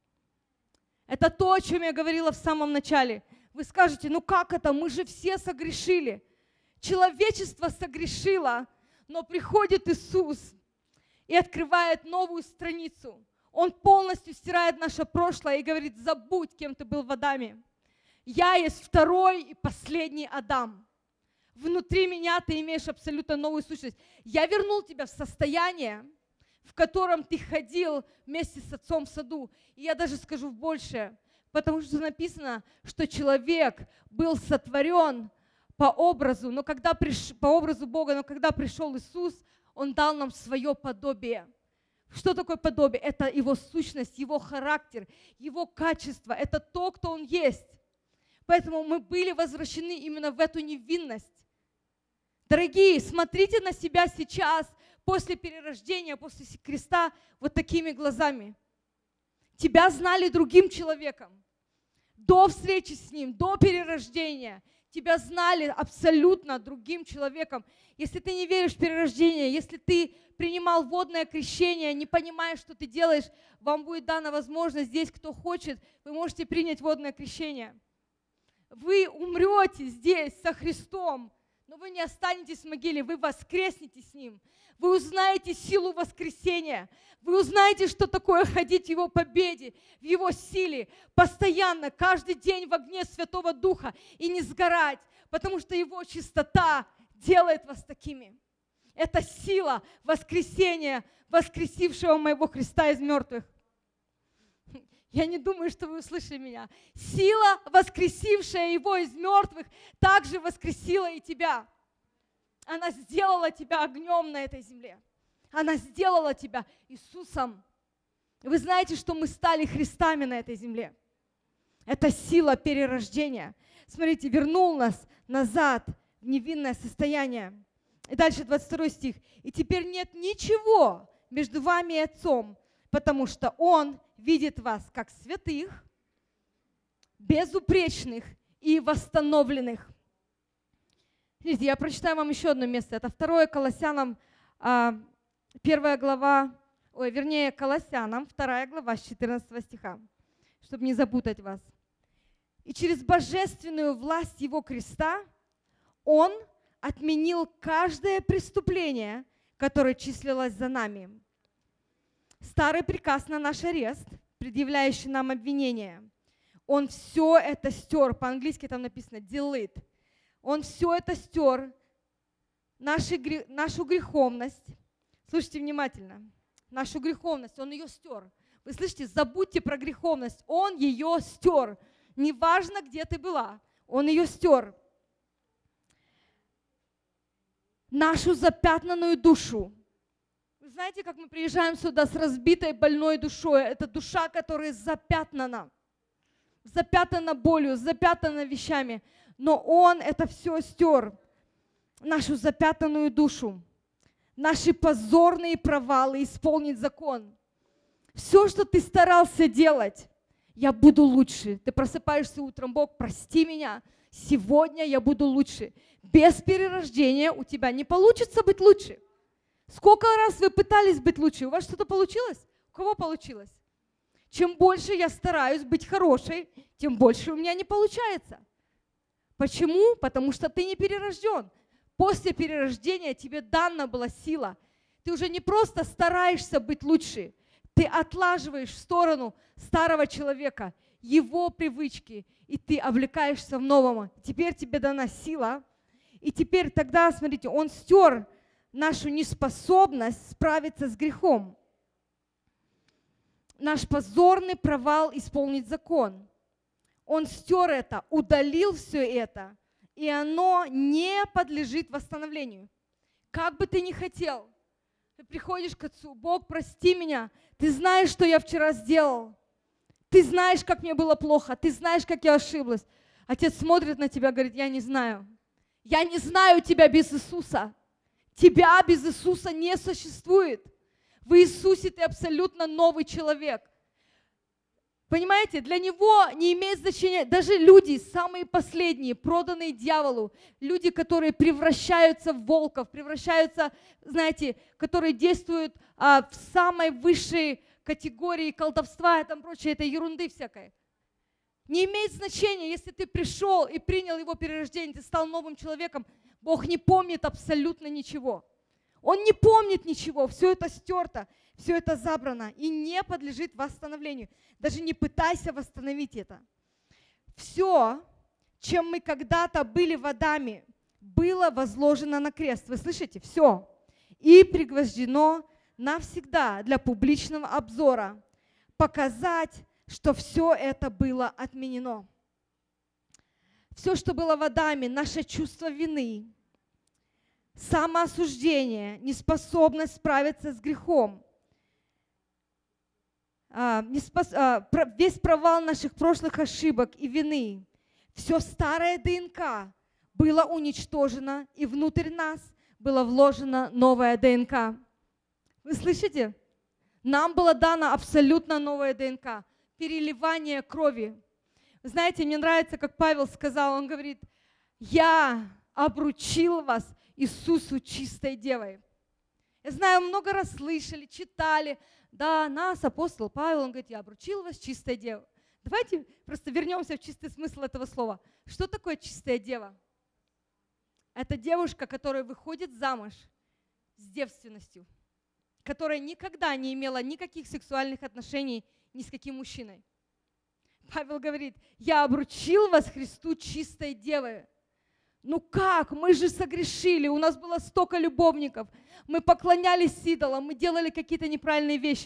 Это то, о чем я говорила в самом начале. Вы скажете, ну как это, мы же все согрешили. Человечество согрешило, но приходит Иисус и открывает новую страницу. Он полностью стирает наше прошлое и говорит, забудь, кем ты был в Адаме. Я есть второй и последний Адам. Внутри меня ты имеешь абсолютно новую сущность. Я вернул тебя в состояние, в котором ты ходил вместе с Отцом в саду. И я даже скажу больше, потому что написано, что человек был сотворен по образу Бога, но когда пришел Иисус, Он дал нам свое подобие. Что такое подобие? Это Его сущность, Его характер, Его качество. Это то, кто Он есть. Поэтому мы были возвращены именно в эту невинность. Дорогие, смотрите на себя сейчас, после перерождения, после креста, вот такими глазами. Тебя знали другим человеком. До встречи с Ним, до перерождения. Тебя знали абсолютно другим человеком. Если ты не веришь в перерождение, если ты принимал водное крещение, не понимаешь, что ты делаешь, вам будет дана возможность здесь, кто хочет, вы можете принять водное крещение. Вы умрете здесь со Христом, но вы не останетесь в могиле, вы воскреснете с Ним. Вы узнаете силу воскресения. Вы узнаете, что такое ходить в Его победе, в Его силе, постоянно, каждый день в огне Святого Духа и не сгорать, потому что Его чистота делает вас такими. Это сила воскресения, воскресившего моего Христа из мертвых. Я не думаю, что вы услышали меня. Сила, воскресившая его из мертвых, также воскресила и тебя. Она сделала тебя огнем на этой земле. Она сделала тебя Иисусом. Вы знаете, что мы стали Христами на этой земле. Это сила перерождения. Смотрите, вернул нас назад в невинное состояние. И дальше 22 стих. «И теперь нет ничего между вами и Отцом, потому что Он видит вас как святых, безупречных и восстановленных». Смотрите, я прочитаю вам еще одно место. Это 2 Колоссянам, 1 глава, Колоссянам, 2 глава с 14 стиха, чтобы не запутать вас. «И через божественную власть Его креста Он отменил каждое преступление, которое числилось за нами. Старый приказ на наш арест, предъявляющий нам обвинение, Он все это стер». По-английски там написано «delete». Он все это стер, нашу греховность. Слушайте внимательно. Нашу греховность, Он ее стер. Вы слышите, забудьте про греховность. Он ее стер. Неважно, где ты была, Он ее стер. Нашу запятнанную душу. Вы знаете, как мы приезжаем сюда с разбитой, больной душой? Это душа, которая запятнана болью, запятнана вещами. Но Он это все стер. Нашу запятнанную душу. Наши позорные провалы, исполнить закон. Все, что ты старался делать, я буду лучше. Ты просыпаешься утром, Бог, прости меня, сегодня я буду лучше. Без перерождения у тебя не получится быть лучше. Сколько раз вы пытались быть лучше? У вас что-то получилось? У кого получилось? Чем больше я стараюсь быть хорошей, тем больше у меня не получается. Почему? Потому что ты не перерожден. После перерождения тебе дана была сила. Ты уже не просто стараешься быть лучше, ты отлаживаешь в сторону старого человека, его привычки, и ты облекаешься в новом. Теперь тебе дана сила. И теперь тогда, смотрите, Он стер нашу неспособность справиться с грехом. Наш позорный провал исполнить закон. Он стер это, удалил все это, и оно не подлежит восстановлению. Как бы ты ни хотел, ты приходишь к Отцу, Бог, прости меня, ты знаешь, что я вчера сделал, ты знаешь, как мне было плохо, ты знаешь, как я ошиблась. Отец смотрит на тебя и говорит, я не знаю тебя без Иисуса. Тебя без Иисуса не существует. В Иисусе ты абсолютно новый человек. Понимаете, для Него не имеет значения, даже люди, самые последние, проданные дьяволу, люди, которые превращаются в волков, превращаются, знаете, которые действуют в самой высшей категории колдовства и там прочее, это ерунды всякой. Не имеет значения, если ты пришел и принял Его перерождение, ты стал новым человеком, Бог не помнит абсолютно ничего. Он не помнит ничего, все это стерто, все это забрано и не подлежит восстановлению. Даже не пытайся восстановить это. Все, чем мы когда-то были в Адаме, было возложено на крест. Вы слышите? Все. И пригвождено навсегда для публичного обзора. Показать, что все это было отменено. Все, что было в Адаме, наше чувство вины, самоосуждение, неспособность справиться с грехом, весь провал наших прошлых ошибок и вины, все старое ДНК было уничтожено, и внутрь нас было вложено новое ДНК. Вы слышите? Нам было дано абсолютно новое ДНК, переливание крови. Вы знаете, мне нравится, как Павел сказал, он говорит, я обручил вас Иисусу чистой девой. Я знаю, много раз слышали, читали, да, нас апостол Павел, он говорит, я обручил вас чистой девой. Давайте просто вернемся в чистый смысл этого слова. Что такое чистая дева? Это девушка, которая выходит замуж с девственностью, которая никогда не имела никаких сексуальных отношений ни с каким мужчиной. Павел говорит, я обручил вас Христу чистой девой. Ну как? Мы же согрешили, у нас было столько любовников, мы поклонялись идолам, мы делали какие-то неправильные вещи.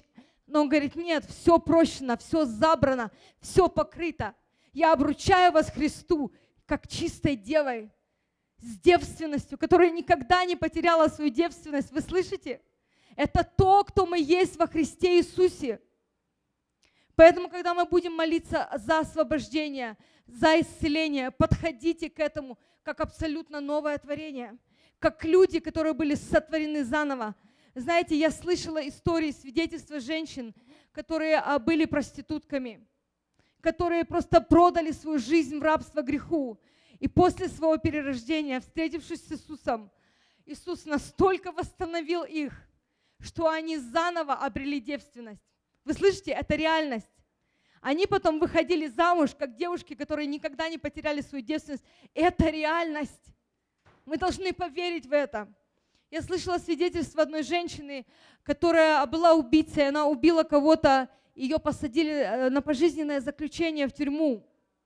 Но он говорит, нет, все прощено, все забрано, все покрыто. Я обручаю вас Христу, как чистой девой, с девственностью, которая никогда не потеряла свою девственность. Вы слышите? Это то, кто мы есть во Христе Иисусе. Поэтому, когда мы будем молиться за освобождение, за исцеление, подходите к этому как абсолютно новое творение, как люди, которые были сотворены заново. Знаете, я слышала истории, свидетельства женщин, которые были проститутками, которые просто продали свою жизнь в рабство греху. И после своего перерождения, встретившись с Иисусом, Иисус настолько восстановил их, что они заново обрели девственность. Вы слышите, это реальность. Они потом выходили замуж, как девушки, которые никогда не потеряли свою девственность. Это реальность. Мы должны поверить в это. Я слышала свидетельство одной женщины, которая была убийцей, она убила кого-то, ее посадили на пожизненное заключение в тюрьму.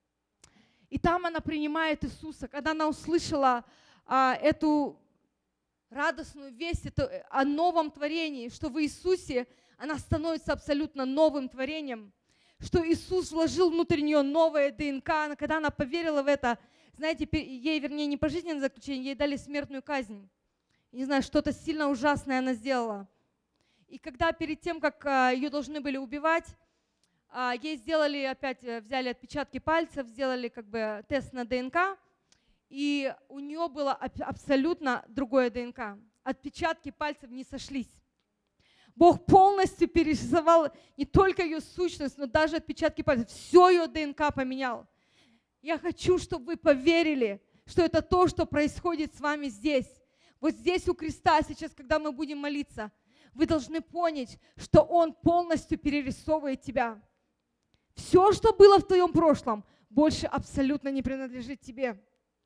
И там она принимает Иисуса. Когда она услышала эту радостную весть о новом творении, что в Иисусе она становится абсолютно новым творением, что Иисус вложил внутрь нее новое ДНК. Когда она поверила в это, знаете, ей, вернее, не пожизненное заключение, ей дали смертную казнь. Не знаю, что-то сильно ужасное она сделала. И когда перед тем, как ее должны были убивать, ей сделали, опять взяли отпечатки пальцев, сделали как бы тест на ДНК, и у нее было абсолютно другое ДНК. Отпечатки пальцев не сошлись. Бог полностью перерисовал не только ее сущность, но даже отпечатки пальцев. Все ее ДНК поменял. Я хочу, чтобы вы поверили, что это то, что происходит с вами здесь. Вот здесь у креста сейчас, когда мы будем молиться, вы должны понять, что Он полностью перерисовывает тебя. Все, что было в твоем прошлом, больше абсолютно не принадлежит тебе.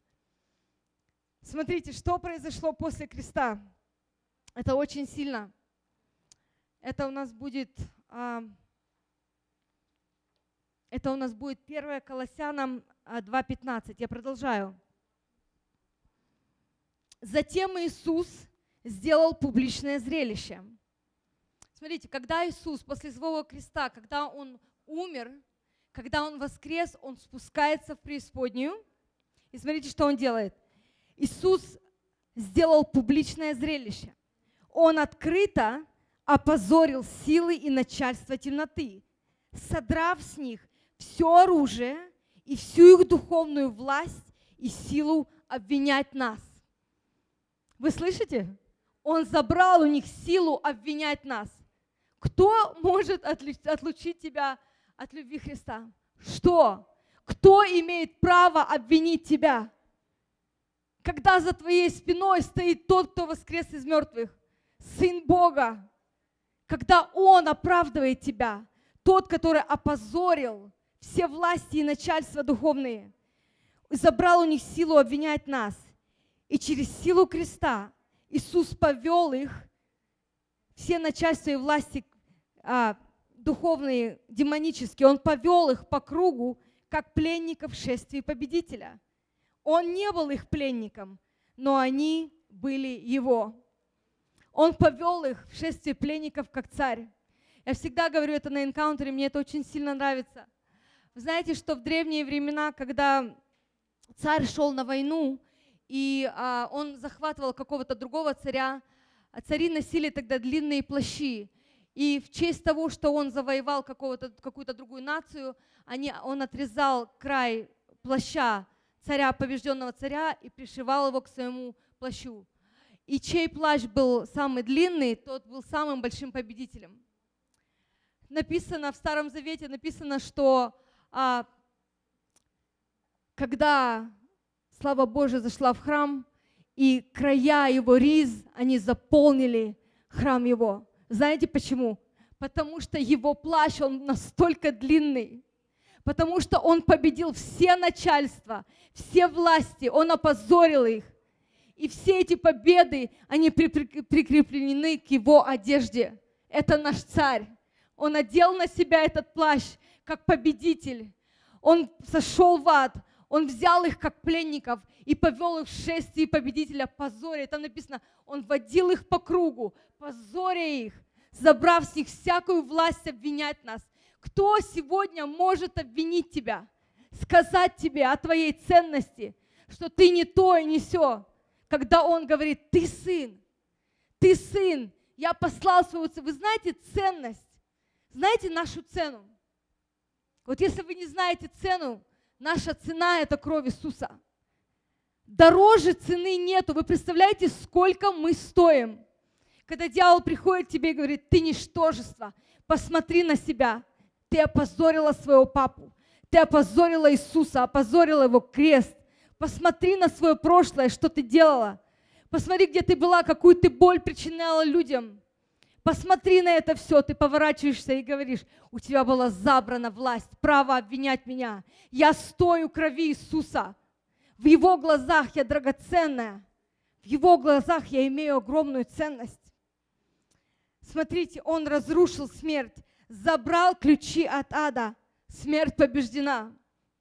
Смотрите, что произошло после креста. Это очень сильно. Это у нас будет 1 Колоссянам 2:15. Я продолжаю. Затем Иисус сделал публичное зрелище. Смотрите, когда Иисус после своего креста, когда Он умер, когда Он воскрес, Он спускается в преисподнюю. И смотрите, что Он делает. Иисус сделал публичное зрелище. Он открыто опозорил силы и начальство темноты, содрав с них все оружие и всю их духовную власть и силу обвинять нас. Вы слышите? Он забрал у них силу обвинять нас. Кто может отлучить тебя от любви Христа? Что? Кто имеет право обвинить тебя? Когда за твоей спиной стоит тот, кто воскрес из мертвых, Сын Бога, когда Он оправдывает тебя, тот, который опозорил все власти и начальства духовные, забрал у них силу обвинять нас. И через силу креста Иисус повел их, все начальства и власти духовные, демонические, Он повел их по кругу, как пленников в шествии победителя. Он не был их пленником, но они были Его. Он повел их в шествие пленников, как царь. Я всегда говорю это на энкаунтере, мне это очень сильно нравится. Вы знаете, что в древние времена, когда царь шел на войну, и он захватывал какого-то другого царя, цари носили тогда длинные плащи. И в честь того, что он завоевал какую-то другую нацию, он отрезал край плаща царя, побежденного царя, и пришивал его к своему плащу. И чей плащ был самый длинный, тот был самым большим победителем. Написано в Старом Завете, что когда слава Божия зашла в храм, и края его риз, они заполнили храм его. Знаете почему? Потому что его плащ, он настолько длинный. Потому что он победил все начальства, все власти, он опозорил их. И все эти победы, они прикреплены к его одежде. Это наш царь. Он одел на себя этот плащ как победитель. Он сошел в ад. Он взял их как пленников и повел их в шествие победителя, позоря. Там написано, он водил их по кругу, позоря их, забрав с них всякую власть обвинять нас. Кто сегодня может обвинить тебя, сказать тебе о твоей ценности, что ты не то и не сё, когда Он говорит, ты сын, я послал своего сына. Вы знаете ценность, знаете нашу цену? Вот если вы не знаете цену, наша цена – это кровь Иисуса. Дороже цены нету. Вы представляете, сколько мы стоим? Когда дьявол приходит к тебе и говорит, ты ничтожество, посмотри на себя. Ты опозорила своего папу, ты опозорила Иисуса, опозорила его крест. Посмотри на свое прошлое, что ты делала. Посмотри, где ты была, какую ты боль причиняла людям. Посмотри на это все, ты поворачиваешься и говоришь, у тебя была забрана власть, право обвинять меня. Я стою крови Иисуса. В Его глазах я драгоценная. В Его глазах я имею огромную ценность. Смотрите, Он разрушил смерть, забрал ключи от ада. Смерть побеждена.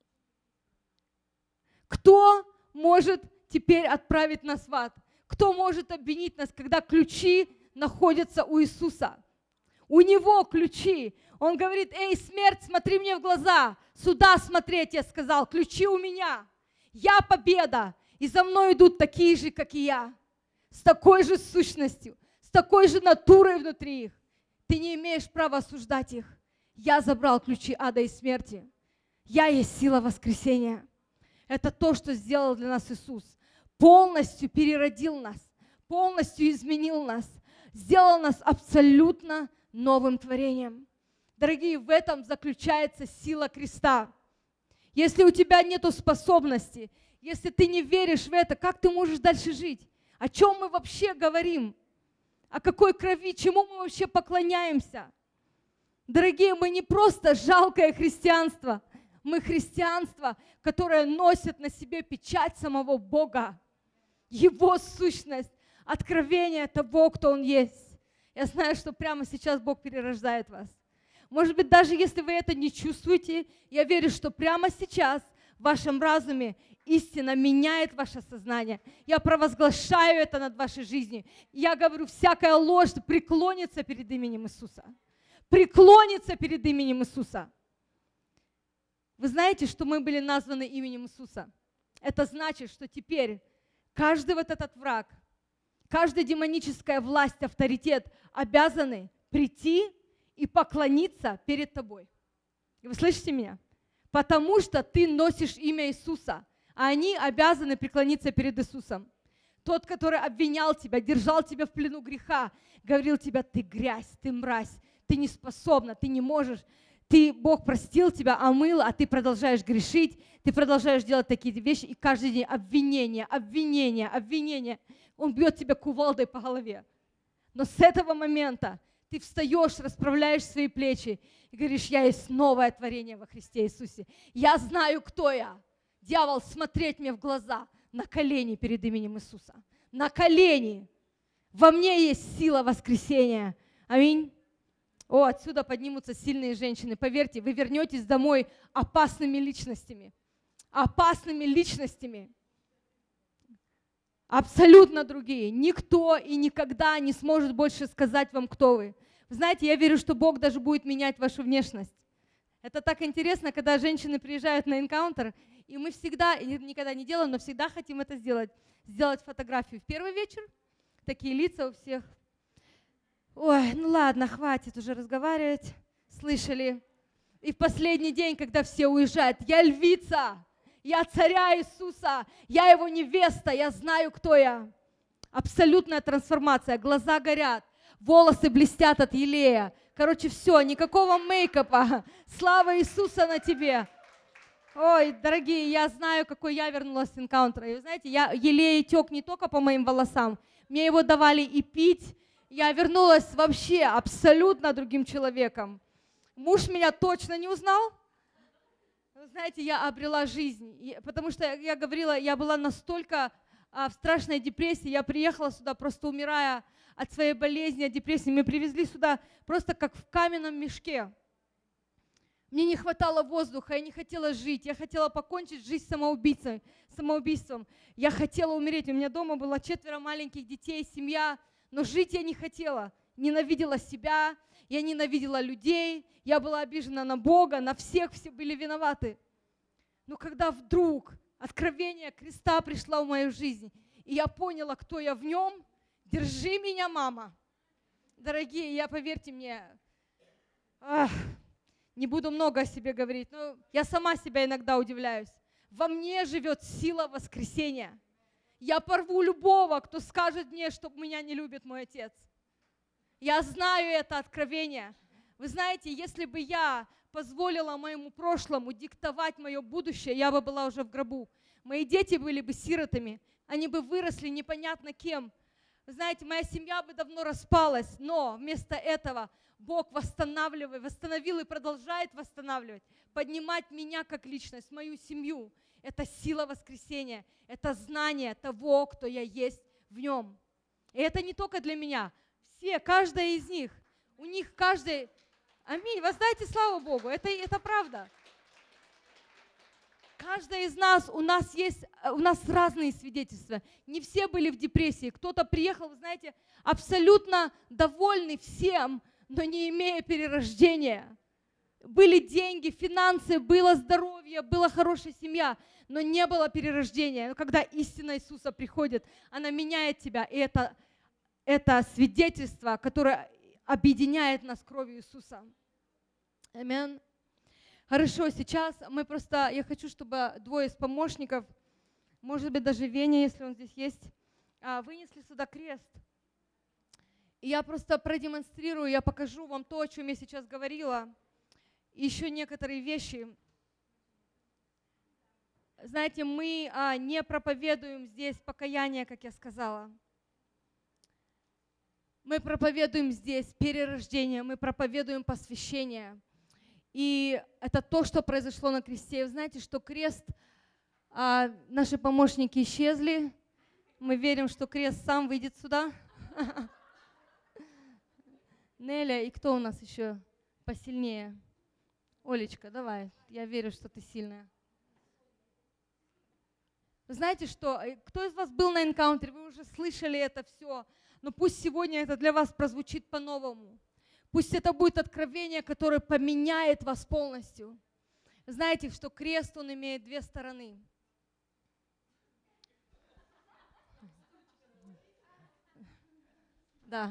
Кто может теперь отправить нас в ад? Кто может обвинить нас, когда ключи находятся у Иисуса? У Него ключи. Он говорит, эй, смерть, смотри мне в глаза. Сюда смотреть, я сказал, ключи у меня. Я победа. И за мной идут такие же, как и я. С такой же сущностью, с такой же натурой внутри их. Ты не имеешь права осуждать их. Я забрал ключи ада и смерти. Я есть сила воскресения. Это то, что сделал для нас Иисус. Полностью переродил нас, полностью изменил нас, сделал нас абсолютно новым творением. Дорогие, в этом заключается сила креста. Если у тебя нет способности, если ты не веришь в это, как ты можешь дальше жить? О чем мы вообще говорим? О какой крови, чему мы вообще поклоняемся? Дорогие, мы не просто жалкое христианство, мы христианство, которое носит на себе печать самого Бога, Его сущность, откровение того, кто Он есть. Я знаю, что прямо сейчас Бог перерождает вас. Может быть, даже если вы это не чувствуете, я верю, что прямо сейчас в вашем разуме истина меняет ваше сознание. Я провозглашаю это над вашей жизнью. Я говорю, всякая ложь преклонится перед именем Иисуса. Преклонится перед именем Иисуса. Вы знаете, что мы были названы именем Иисуса? Это значит, что теперь каждый вот этот враг, каждая демоническая власть, авторитет обязаны прийти и поклониться перед тобой. Вы слышите меня? Потому что ты носишь имя Иисуса, а они обязаны преклониться перед Иисусом. Тот, который обвинял тебя, держал тебя в плену греха, говорил тебе, ты грязь, ты мразь, ты не способна, ты не можешь. Бог простил тебя, омыл, а ты продолжаешь грешить, ты продолжаешь делать такие вещи, и каждый день обвинение, обвинение, обвинение. Он бьет тебя кувалдой по голове. Но с этого момента ты встаешь, расправляешь свои плечи и говоришь, я есть новое творение во Христе Иисусе. Я знаю, кто я. Дьявол, смотреть мне в глаза, на колени перед именем Иисуса. На колени. Во мне есть сила воскресения. Аминь. О, отсюда поднимутся сильные женщины. Поверьте, вы вернетесь домой опасными личностями. Опасными личностями. Абсолютно другие. Никто и никогда не сможет больше сказать вам, кто вы. Вы знаете, я верю, что Бог даже будет менять вашу внешность. Это так интересно, когда женщины приезжают на энкаунтер, и мы всегда, никогда не делаем, но всегда хотим это сделать. Сделать фотографию в первый вечер. Такие лица у всех. Ой, ну ладно, хватит уже разговаривать. Слышали? И в последний день, когда все уезжают, я львица, я царя Иисуса, я его невеста, я знаю, кто я. Абсолютная трансформация, глаза горят, волосы блестят от елея. Короче, все, никакого мейкапа. Слава Иисуса на тебе. Ой, дорогие, я знаю, какой я вернулась с энкаунтера. И вы знаете, елей тек не только по моим волосам, мне его давали и пить. Я вернулась вообще абсолютно другим человеком. Муж меня точно не узнал. Вы знаете, я обрела жизнь, потому что я говорила, я была настолько в страшной депрессии, я приехала сюда просто умирая от своей болезни, от депрессии. Меня привезли сюда просто как в каменном мешке. Мне не хватало воздуха, я не хотела жить, я хотела покончить жизнь самоубийством. Я хотела умереть, у меня дома было 4 маленьких детей, семья, но жить я не хотела. ненавидела себя, я ненавидела людей, я была обижена на Бога, на всех, все были виноваты. Но когда вдруг откровение креста пришло в мою жизнь, и я поняла, кто я в нем, держи меня, мама. Дорогие, поверьте мне, не буду много о себе говорить, но я сама себя иногда удивляюсь. Во мне живет сила воскресения. Я порву любого, кто скажет мне, что меня не любит мой отец. Я знаю это откровение. Вы знаете, если бы я позволила моему прошлому диктовать мое будущее, я бы была уже в гробу. Мои дети были бы сиротами, они бы выросли непонятно кем. Вы знаете, моя семья бы давно распалась, но вместо этого Бог восстановил и продолжает восстанавливать, поднимать меня как личность, мою семью. Это сила воскресения, это знание того, кто я есть в нем. И это не только для меня. Все, каждая из них, у них каждый... Аминь, воздайте славу Богу, это правда. Каждая из нас, у нас разные свидетельства. Не все были в депрессии. Кто-то приехал, вы знаете, абсолютно довольный всем, но не имея перерождения. Были деньги, финансы, было здоровье, была хорошая семья, но не было перерождения. Но когда истина Иисуса приходит, она меняет тебя. И это свидетельство, которое объединяет нас кровью Иисуса. Аминь. Хорошо, сейчас я хочу, чтобы двое из помощников, может быть, даже Веня, если он здесь есть, вынесли сюда крест. И я просто продемонстрирую, я покажу вам то, о чем я сейчас говорила, и еще некоторые вещи. Знаете, мы не проповедуем здесь покаяние, как я сказала. Мы проповедуем здесь перерождение, мы проповедуем посвящение. И это то, что произошло на кресте. Вы знаете, что крест, наши помощники исчезли. Мы верим, что крест сам выйдет сюда. Неля, и кто у нас еще посильнее? Олечка, давай, я верю, что ты сильная. Вы знаете, что кто из вас был на энкаунтере, вы уже слышали это все, но пусть сегодня это для вас прозвучит по-новому. Пусть это будет откровение, которое поменяет вас полностью. Знаете, что крест, он имеет две стороны. Да.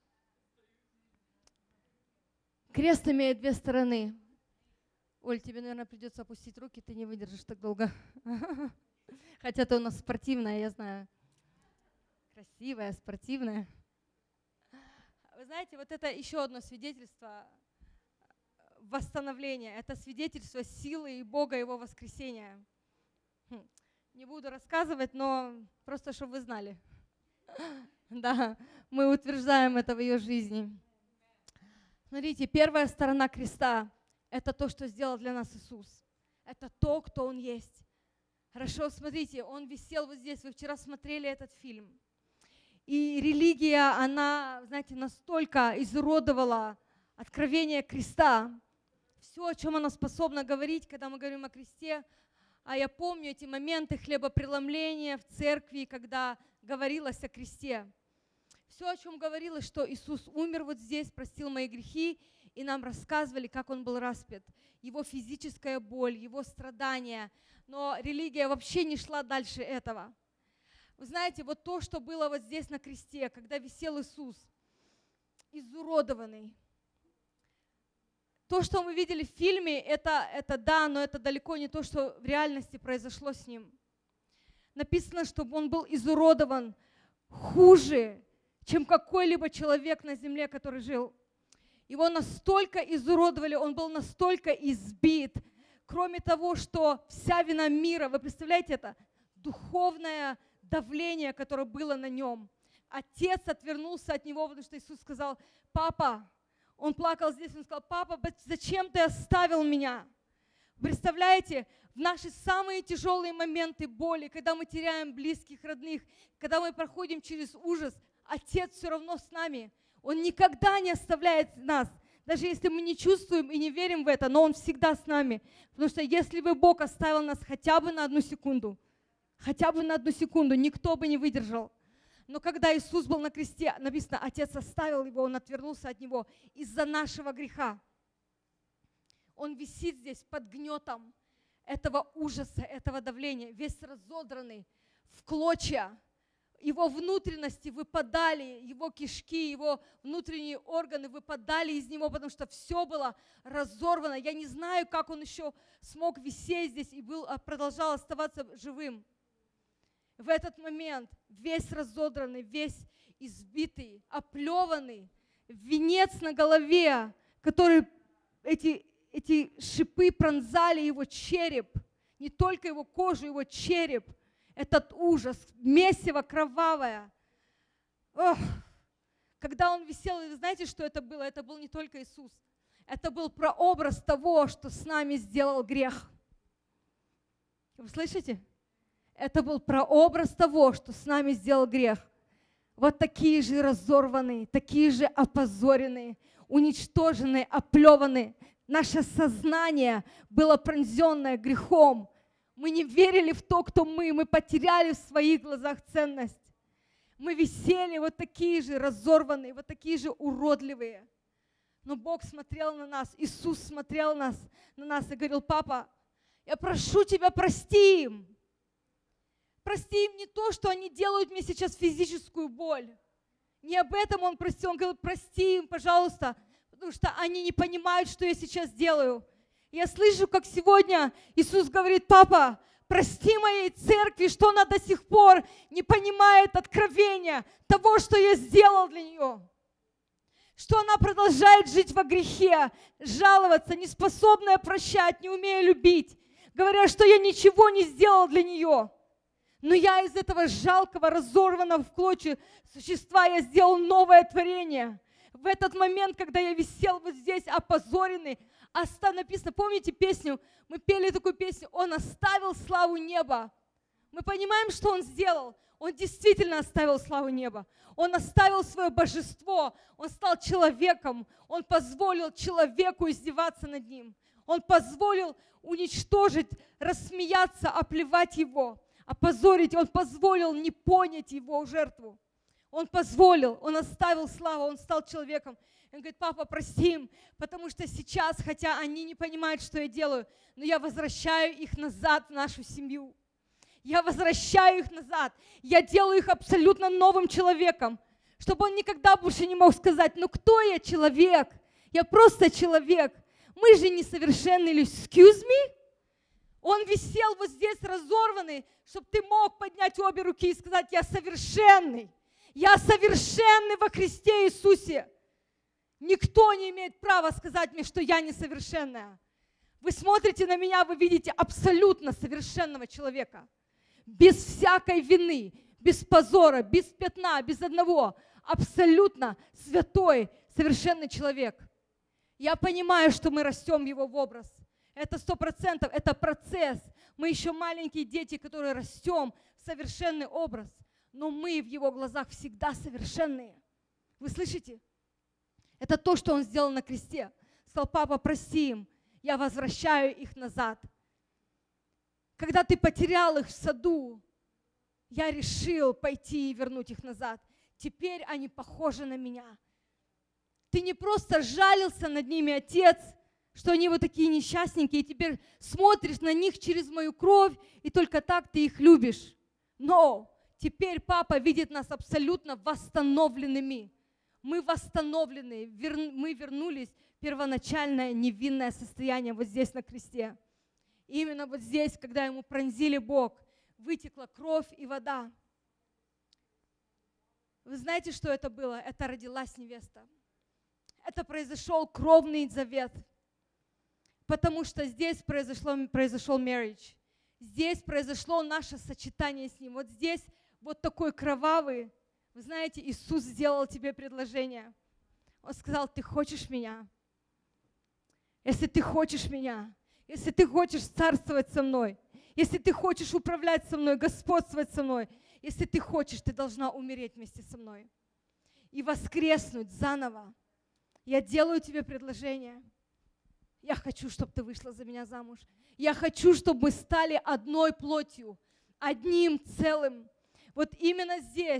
Крест имеет две стороны. Оль, тебе, наверное, придется опустить руки, ты не выдержишь так долго. Хотя ты у нас спортивная, я знаю. Красивая, спортивная. Вы знаете, вот это еще одно свидетельство восстановления. Это свидетельство силы и Бога, Его воскресения. Не буду рассказывать, но просто, чтобы вы знали. Да, мы утверждаем это в ее жизни. Смотрите, первая сторона креста – это то, что сделал для нас Иисус. Это то, кто Он есть. Хорошо, смотрите, Он висел вот здесь. Вы вчера смотрели этот фильм. И религия, она, знаете, настолько изуродовала откровение креста. Все, о чем она способна говорить, когда мы говорим о кресте. А я помню эти моменты хлебопреломления в церкви, когда говорилось о кресте. Все, о чем говорилось, что Иисус умер вот здесь, простил мои грехи, и нам рассказывали, как Он был распят. Его физическая боль, Его страдания. Но религия вообще не шла дальше этого. Вы знаете, вот то, что было вот здесь на кресте, когда висел Иисус, изуродованный. То, что мы видели в фильме, это да, но это далеко не то, что в реальности произошло с Ним. Написано, что Он был изуродован хуже, чем какой-либо человек на земле, который жил. Его настолько изуродовали, Он был настолько избит. Кроме того, что вся вина мира, вы представляете это, духовное давление, которое было на Нем. Отец отвернулся от Него, потому что Иисус сказал: «Папа», Он плакал здесь, Он сказал: «Папа, зачем ты оставил меня?» Представляете, в наши самые тяжелые моменты боли, когда мы теряем близких, родных, когда мы проходим через ужас, Отец все равно с нами. Он никогда не оставляет нас, даже если мы не чувствуем и не верим в это, но Он всегда с нами. Потому что если бы Бог оставил нас хотя бы на одну секунду, никто бы не выдержал. Но когда Иисус был на кресте, написано, Отец оставил его, Он отвернулся от него из-за нашего греха. Он висит здесь под гнетом этого ужаса, этого давления, весь разодранный в клочья. Его внутренности выпадали, его кишки, его внутренние органы выпадали из него, потому что все было разорвано. Я не знаю, как он еще смог висеть здесь и продолжал оставаться живым. В этот момент весь разодранный, весь избитый, оплеванный, венец на голове, который эти шипы пронзали его череп, не только его кожу, его череп. Этот ужас, месиво кровавое. Ох. Когда он висел, вы знаете, что это было? Это был не только Иисус. Это был прообраз того, что с нами сделал грех. Вы слышите? Это был прообраз того, что с нами сделал грех. Вот такие же разорванные, такие же опозоренные, уничтоженные, оплеванные. Наше сознание было пронзенное грехом. Мы не верили в то, кто мы потеряли в своих глазах ценность. Мы висели вот такие же разорванные, вот такие же уродливые. Но Бог смотрел на нас, Иисус смотрел на нас и говорил: папа, я прошу тебя, прости им. Прости им не то, что они делают мне сейчас физическую боль. Не об этом Он простил, Он говорил: прости им, пожалуйста, потому что они не понимают, что я сейчас делаю. Я слышу, как сегодня Иисус говорит: папа, прости моей церкви, что она до сих пор не понимает откровения того, что я сделал для нее. Что она продолжает жить во грехе, жаловаться, неспособная прощать, не умея любить, говоря, что я ничего не сделал для нее. Но я из этого жалкого, разорванного в клочья существа, я сделал новое творение. В этот момент, когда я висел вот здесь опозоренный, написано, помните песню? Мы пели такую песню: «Он оставил славу неба». Мы понимаем, что Он сделал. Он действительно оставил славу неба. Он оставил свое божество. Он стал человеком. Он позволил человеку издеваться над ним. Он позволил уничтожить, рассмеяться, оплевать его, опозорить. Он позволил не понять его жертву. Он позволил, Он оставил славу, Он стал человеком. Он говорит: папа, прости им, потому что сейчас, хотя они не понимают, что я делаю, но я возвращаю их назад в нашу семью. Я возвращаю их назад. Я делаю их абсолютно новым человеком, чтобы он никогда больше не мог сказать: ну кто я, человек? Я просто человек. Мы же несовершенны, или excuse me? Он висел вот здесь разорванный, чтобы ты мог поднять обе руки и сказать: я совершенный. Я совершенный во Христе Иисусе. Никто не имеет права сказать мне, что я несовершенная. Вы смотрите на меня, вы видите абсолютно совершенного человека. Без всякой вины, без позора, без пятна, без одного. Абсолютно святой, совершенный человек. Я понимаю, что мы растем его в образ. Это 100%, это процесс. Мы еще маленькие дети, которые растем в совершенный образ. Но мы в его глазах всегда совершенные. Вы слышите? Это то, что Он сделал на кресте. Сказал: папа, прости им, я возвращаю их назад. Когда ты потерял их в саду, я решил пойти и вернуть их назад. Теперь они похожи на меня. Ты не просто жалился над ними, Отец, что они вот такие несчастненькие, и теперь смотришь на них через мою кровь, и только так ты их любишь. Но теперь Папа видит нас абсолютно восстановленными. Мы восстановлены, мы вернулись в первоначальное невинное состояние вот здесь на кресте. И именно вот здесь, когда Ему пронзили бок, вытекла кровь и вода. Вы знаете, что это было? Это родилась невеста. Это произошел кровный завет. Потому что здесь произошел marriage. Здесь произошло наше сочетание с Ним. Вот здесь вот такой кровавый. Вы знаете, Иисус сделал тебе предложение. Он сказал: ты хочешь меня? Если ты хочешь меня, если ты хочешь царствовать со мной, если ты хочешь управлять со мной, господствовать со мной, если ты хочешь, ты должна умереть вместе со мной и воскреснуть заново. Я делаю тебе предложение. Я хочу, чтобы ты вышла за меня замуж. Я хочу, чтобы мы стали одной плотью, одним целым. Вот именно здесь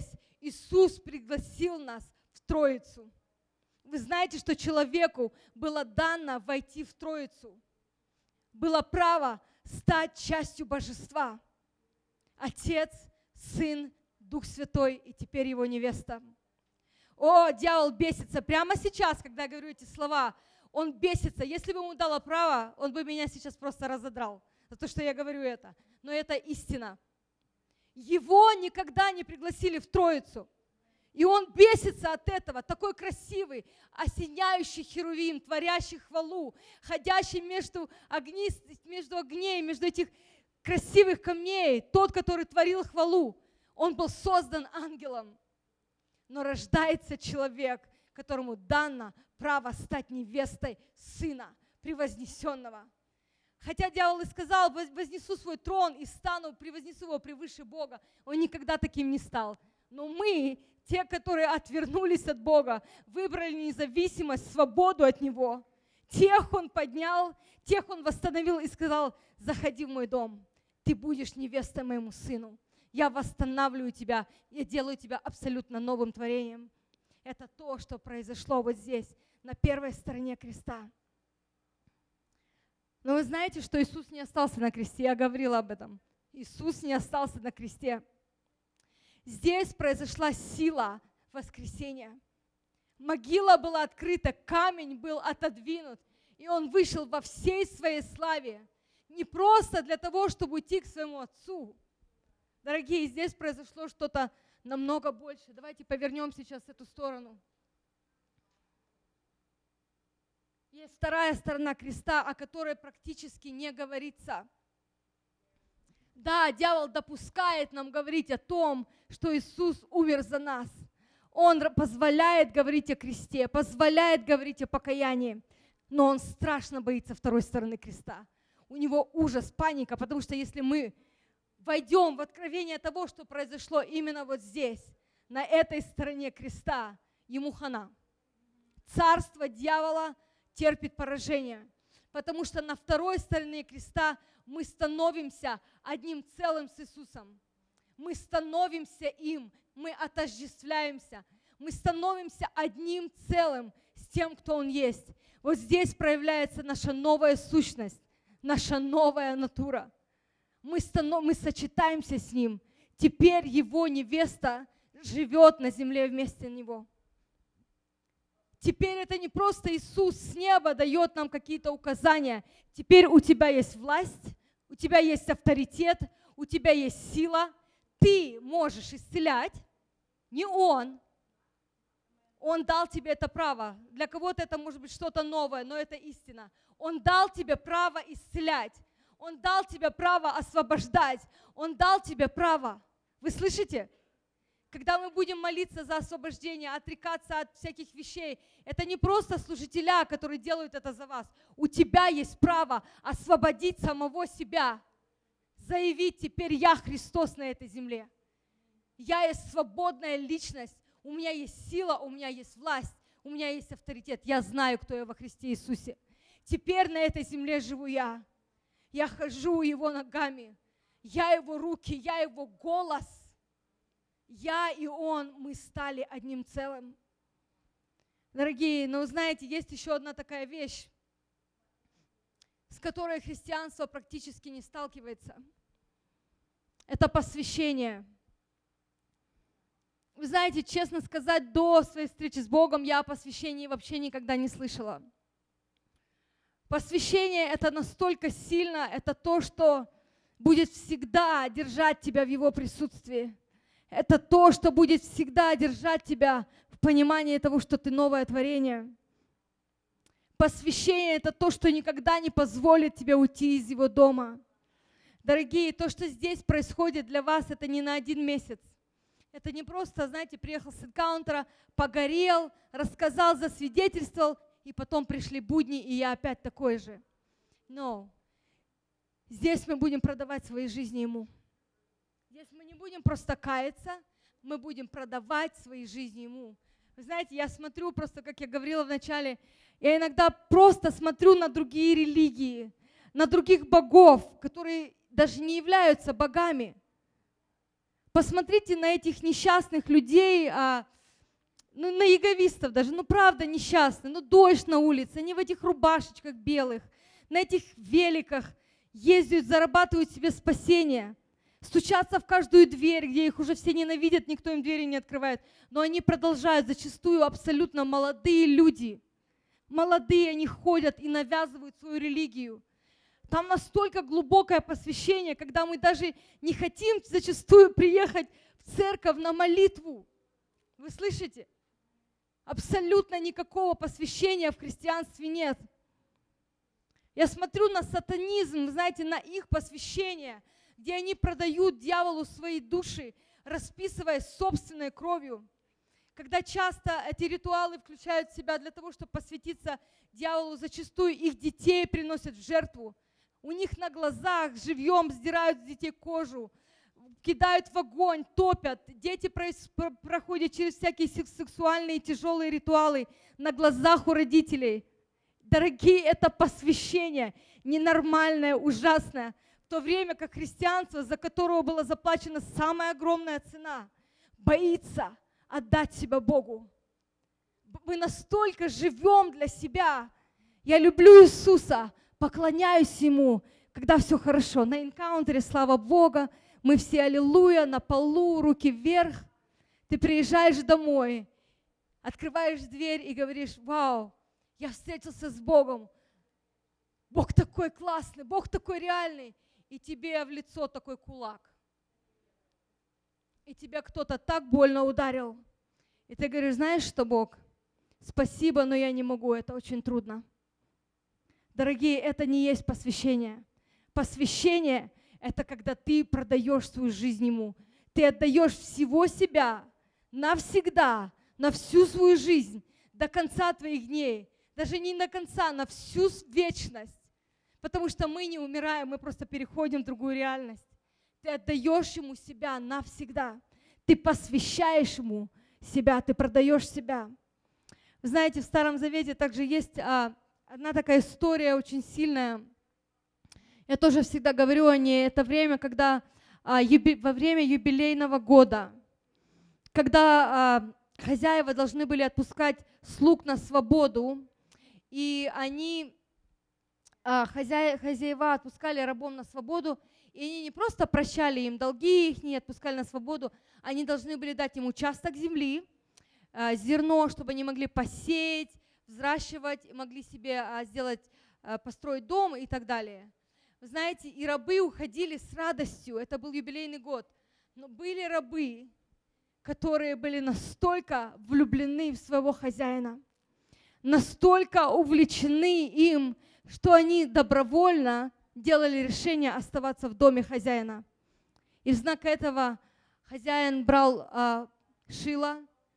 Иисус пригласил нас в Троицу. Вы знаете, что человеку было дано войти в Троицу. Было право стать частью Божества. Отец, Сын, Дух Святой и теперь его невеста. О, дьявол бесится. Прямо сейчас, когда я говорю эти слова, он бесится. Если бы ему дало право, он бы меня сейчас просто разодрал за то, что я говорю это. Но это истина. Его никогда не пригласили в Троицу. И он бесится от этого, такой красивый, осеняющий херувим, творящий хвалу, ходящий между огней, между этих красивых камней, тот, который творил хвалу. Он был создан ангелом. Но рождается человек, которому дано право стать невестой Сына Превознесенного. Хотя дьявол и сказал: вознесу свой трон и превознесу его превыше Бога, он никогда таким не стал. Но мы, те, которые отвернулись от Бога, выбрали независимость, свободу от Него. Тех Он поднял, тех Он восстановил и сказал: заходи в мой дом, ты будешь невестой моему сыну. Я восстанавливаю тебя, я делаю тебя абсолютно новым творением. Это то, что произошло вот здесь, на первой стороне креста. Но вы знаете, что Иисус не остался на кресте, я говорила об этом. Иисус не остался на кресте. Здесь произошла сила воскресения. Могила была открыта, камень был отодвинут, и Он вышел во всей своей славе. Не просто для того, чтобы уйти к своему Отцу. Дорогие, здесь произошло что-то намного больше. Давайте повернем сейчас эту сторону. Есть вторая сторона креста, о которой практически не говорится. Да, дьявол допускает нам говорить о том, что Иисус умер за нас. Он позволяет говорить о кресте, позволяет говорить о покаянии, но он страшно боится второй стороны креста. У него ужас, паника, потому что если мы войдем в откровение того, что произошло именно вот здесь, на этой стороне креста, ему хана. Царство дьявола терпит поражение, потому что на второй стороне креста мы становимся одним целым с Иисусом. Мы становимся им, мы отождествляемся, мы становимся одним целым с тем, кто Он есть. Вот здесь проявляется наша новая сущность, наша новая натура. Мы сочетаемся с Ним. Теперь Его невеста живет на земле вместо Него. Теперь это не просто Иисус с неба дает нам какие-то указания. Теперь у тебя есть власть, у тебя есть авторитет, у тебя есть сила. Ты можешь исцелять, не Он. Он дал тебе это право. Для кого-то это может быть что-то новое, но это истина. Он дал тебе право исцелять. Он дал тебе право освобождать. Он дал тебе право. Вы слышите? Когда мы будем молиться за освобождение, отрекаться от всяких вещей, это не просто служителя, которые делают это за вас. У тебя есть право освободить самого себя. Заявить: теперь я Христос на этой земле. Я есть свободная личность. У меня есть сила, у меня есть власть, у меня есть авторитет. Я знаю, кто я во Христе Иисусе. Теперь на этой земле живу я. Я хожу Его ногами. Я Его руки, я Его голос. Я и Он, мы стали одним целым. Дорогие, но знаете, есть еще одна такая вещь, с которой христианство практически не сталкивается. Это посвящение. Вы знаете, честно сказать, до своей встречи с Богом я о посвящении вообще никогда не слышала. Посвящение – это настолько сильно, это то, что будет всегда держать тебя в Его присутствии. Это то, что будет всегда держать тебя в понимании того, что ты новое творение. Посвящение – это то, что никогда не позволит тебе уйти из Его дома. Дорогие, то, что здесь происходит для вас, это не на 1 месяц. Это не просто, знаете, приехал с энкаунтера, погорел, рассказал, засвидетельствовал, и потом пришли будни, и я опять такой же. Но здесь мы будем продавать свои жизни Ему. Здесь мы не будем просто каяться, мы будем продавать свои жизни Ему. Вы знаете, я смотрю просто, как я говорила вначале, я иногда просто смотрю на другие религии, на других богов, которые даже не являются богами. Посмотрите на этих несчастных людей, на эгоистов даже, правда несчастные, дождь на улице, они в этих рубашечках белых, на этих великах ездят, зарабатывают себе спасение, стучатся в каждую дверь, где их уже все ненавидят, никто им двери не открывает, но они продолжают, зачастую абсолютно молодые люди, молодые, они ходят и навязывают свою религию. Там настолько глубокое посвящение, когда мы даже не хотим зачастую приехать в церковь на молитву. Вы слышите? Абсолютно никакого посвящения в христианстве нет. Я смотрю на сатанизм, знаете, на их посвящение, где они продают дьяволу свои души, расписываясь собственной кровью. Когда часто эти ритуалы включают в себя для того, чтобы посвятиться дьяволу, зачастую их детей приносят в жертву. У них на глазах живьем сдирают с детей кожу, кидают в огонь, топят. Дети проходят через всякие сексуальные тяжелые ритуалы на глазах у родителей. Дорогие, это посвящение ненормальное, ужасное. В то время как христианство, за которого была заплачена самая огромная цена, боится отдать себя Богу. Мы настолько живем для себя. Я люблю Иисуса, поклоняюсь Ему, когда все хорошо. На энкаунтере, слава Богу, мы все аллилуйя, на полу, руки вверх. Ты приезжаешь домой, открываешь дверь и говоришь: вау, я встретился с Богом. Бог такой классный, Бог такой реальный. И тебе в лицо такой кулак. И тебя кто-то так больно ударил. И ты говоришь: знаешь что, Бог, спасибо, но я не могу, это очень трудно. Дорогие, это не есть посвящение. Посвящение – это когда ты продаешь свою жизнь Ему. Ты отдаешь всего себя навсегда, на всю свою жизнь, до конца твоих дней. Даже не до конца, на всю вечность. Потому что мы не умираем, мы просто переходим в другую реальность. Ты отдаешь Ему себя навсегда. Ты посвящаешь Ему себя, ты продаешь себя. Вы знаете, в Старом Завете также есть одна такая история очень сильная. Я тоже всегда говорю о ней. Это время, когда во время юбилейного года, когда хозяева должны были отпускать слуг на свободу, и хозяева отпускали рабов на свободу, и они не просто прощали им долги их, не отпускали на свободу, они должны были дать им участок земли, зерно, чтобы они могли посеять, взращивать, могли себе построить дом и так далее. Вы знаете, и рабы уходили с радостью, это был юбилейный год, но были рабы, которые были настолько влюблены в своего хозяина, настолько увлечены им, что они добровольно делали решение оставаться в доме хозяина. И в знак этого хозяин брал шило,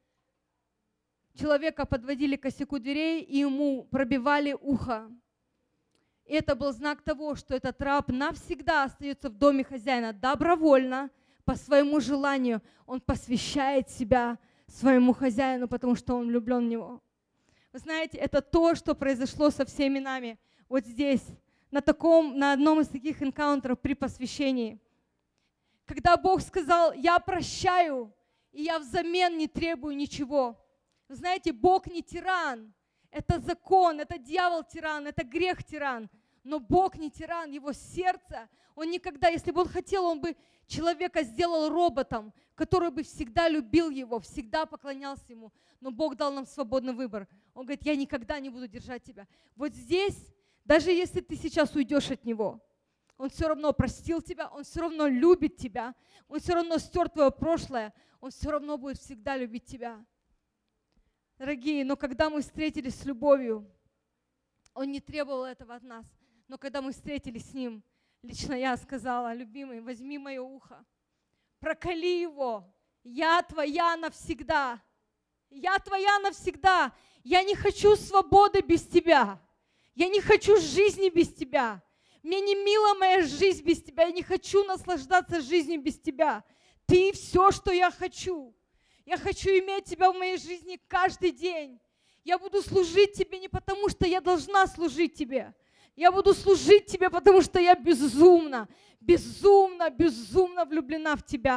человека подводили к косяку дверей и ему пробивали ухо. И это был знак того, что этот раб навсегда остается в доме хозяина добровольно, по своему желанию. Он посвящает себя своему хозяину, потому что он влюблен в него. Вы знаете, это то, что произошло со всеми нами вот здесь, на одном из таких энкаунтеров при посвящении. Когда Бог сказал: я прощаю, и я взамен не требую ничего. Вы знаете, Бог не тиран. Это закон, это дьявол тиран, это грех тиран. Но Бог не тиран, Его сердце, Он никогда, если бы Он хотел, Он бы человека сделал роботом, который бы всегда любил Его, всегда поклонялся Ему. Но Бог дал нам свободный выбор. Он говорит: я никогда не буду держать тебя. Вот здесь, даже если ты сейчас уйдешь от Него, Он все равно простил тебя, Он все равно любит тебя, Он все равно стер твое прошлое, Он все равно будет всегда любить тебя. Дорогие, но когда мы встретились с любовью, Он не требовал этого от нас. Но когда мы встретились с Ним, лично я сказала: любимый, возьми мое ухо, проколи его, я твоя навсегда. Я твоя навсегда. Я не хочу свободы без тебя. Я не хочу жизни без тебя. Мне не мила моя жизнь без тебя. Я не хочу наслаждаться жизнью без тебя. Ты все, что я хочу. Я хочу иметь тебя в моей жизни каждый день. Я буду служить тебе не потому, что я должна служить тебе. Я буду служить тебе, потому что я безумно, безумно, безумно влюблена в тебя.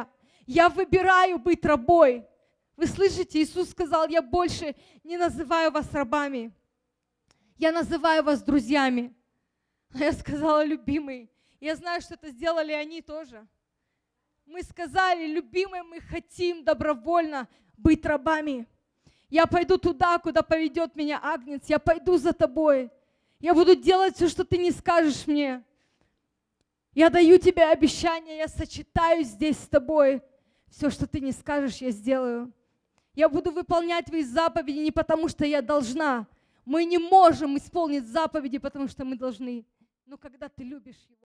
Я выбираю быть рабой. Вы слышите, Иисус сказал, я больше не называю вас рабами. Я называю вас друзьями. А я сказала, любимый. Я знаю, что это сделали они тоже. Мы сказали, любимый, мы хотим добровольно быть рабами. Я пойду туда, куда поведет меня Агнец. Я пойду за тобой. Я буду делать все, что ты не скажешь мне. Я даю тебе обещание, я сочетаюсь здесь с тобой. Все, что ты не скажешь, я сделаю. Я буду выполнять твои заповеди не потому, что я должна. Мы не можем исполнить заповеди, потому что мы должны. Но когда ты любишь его,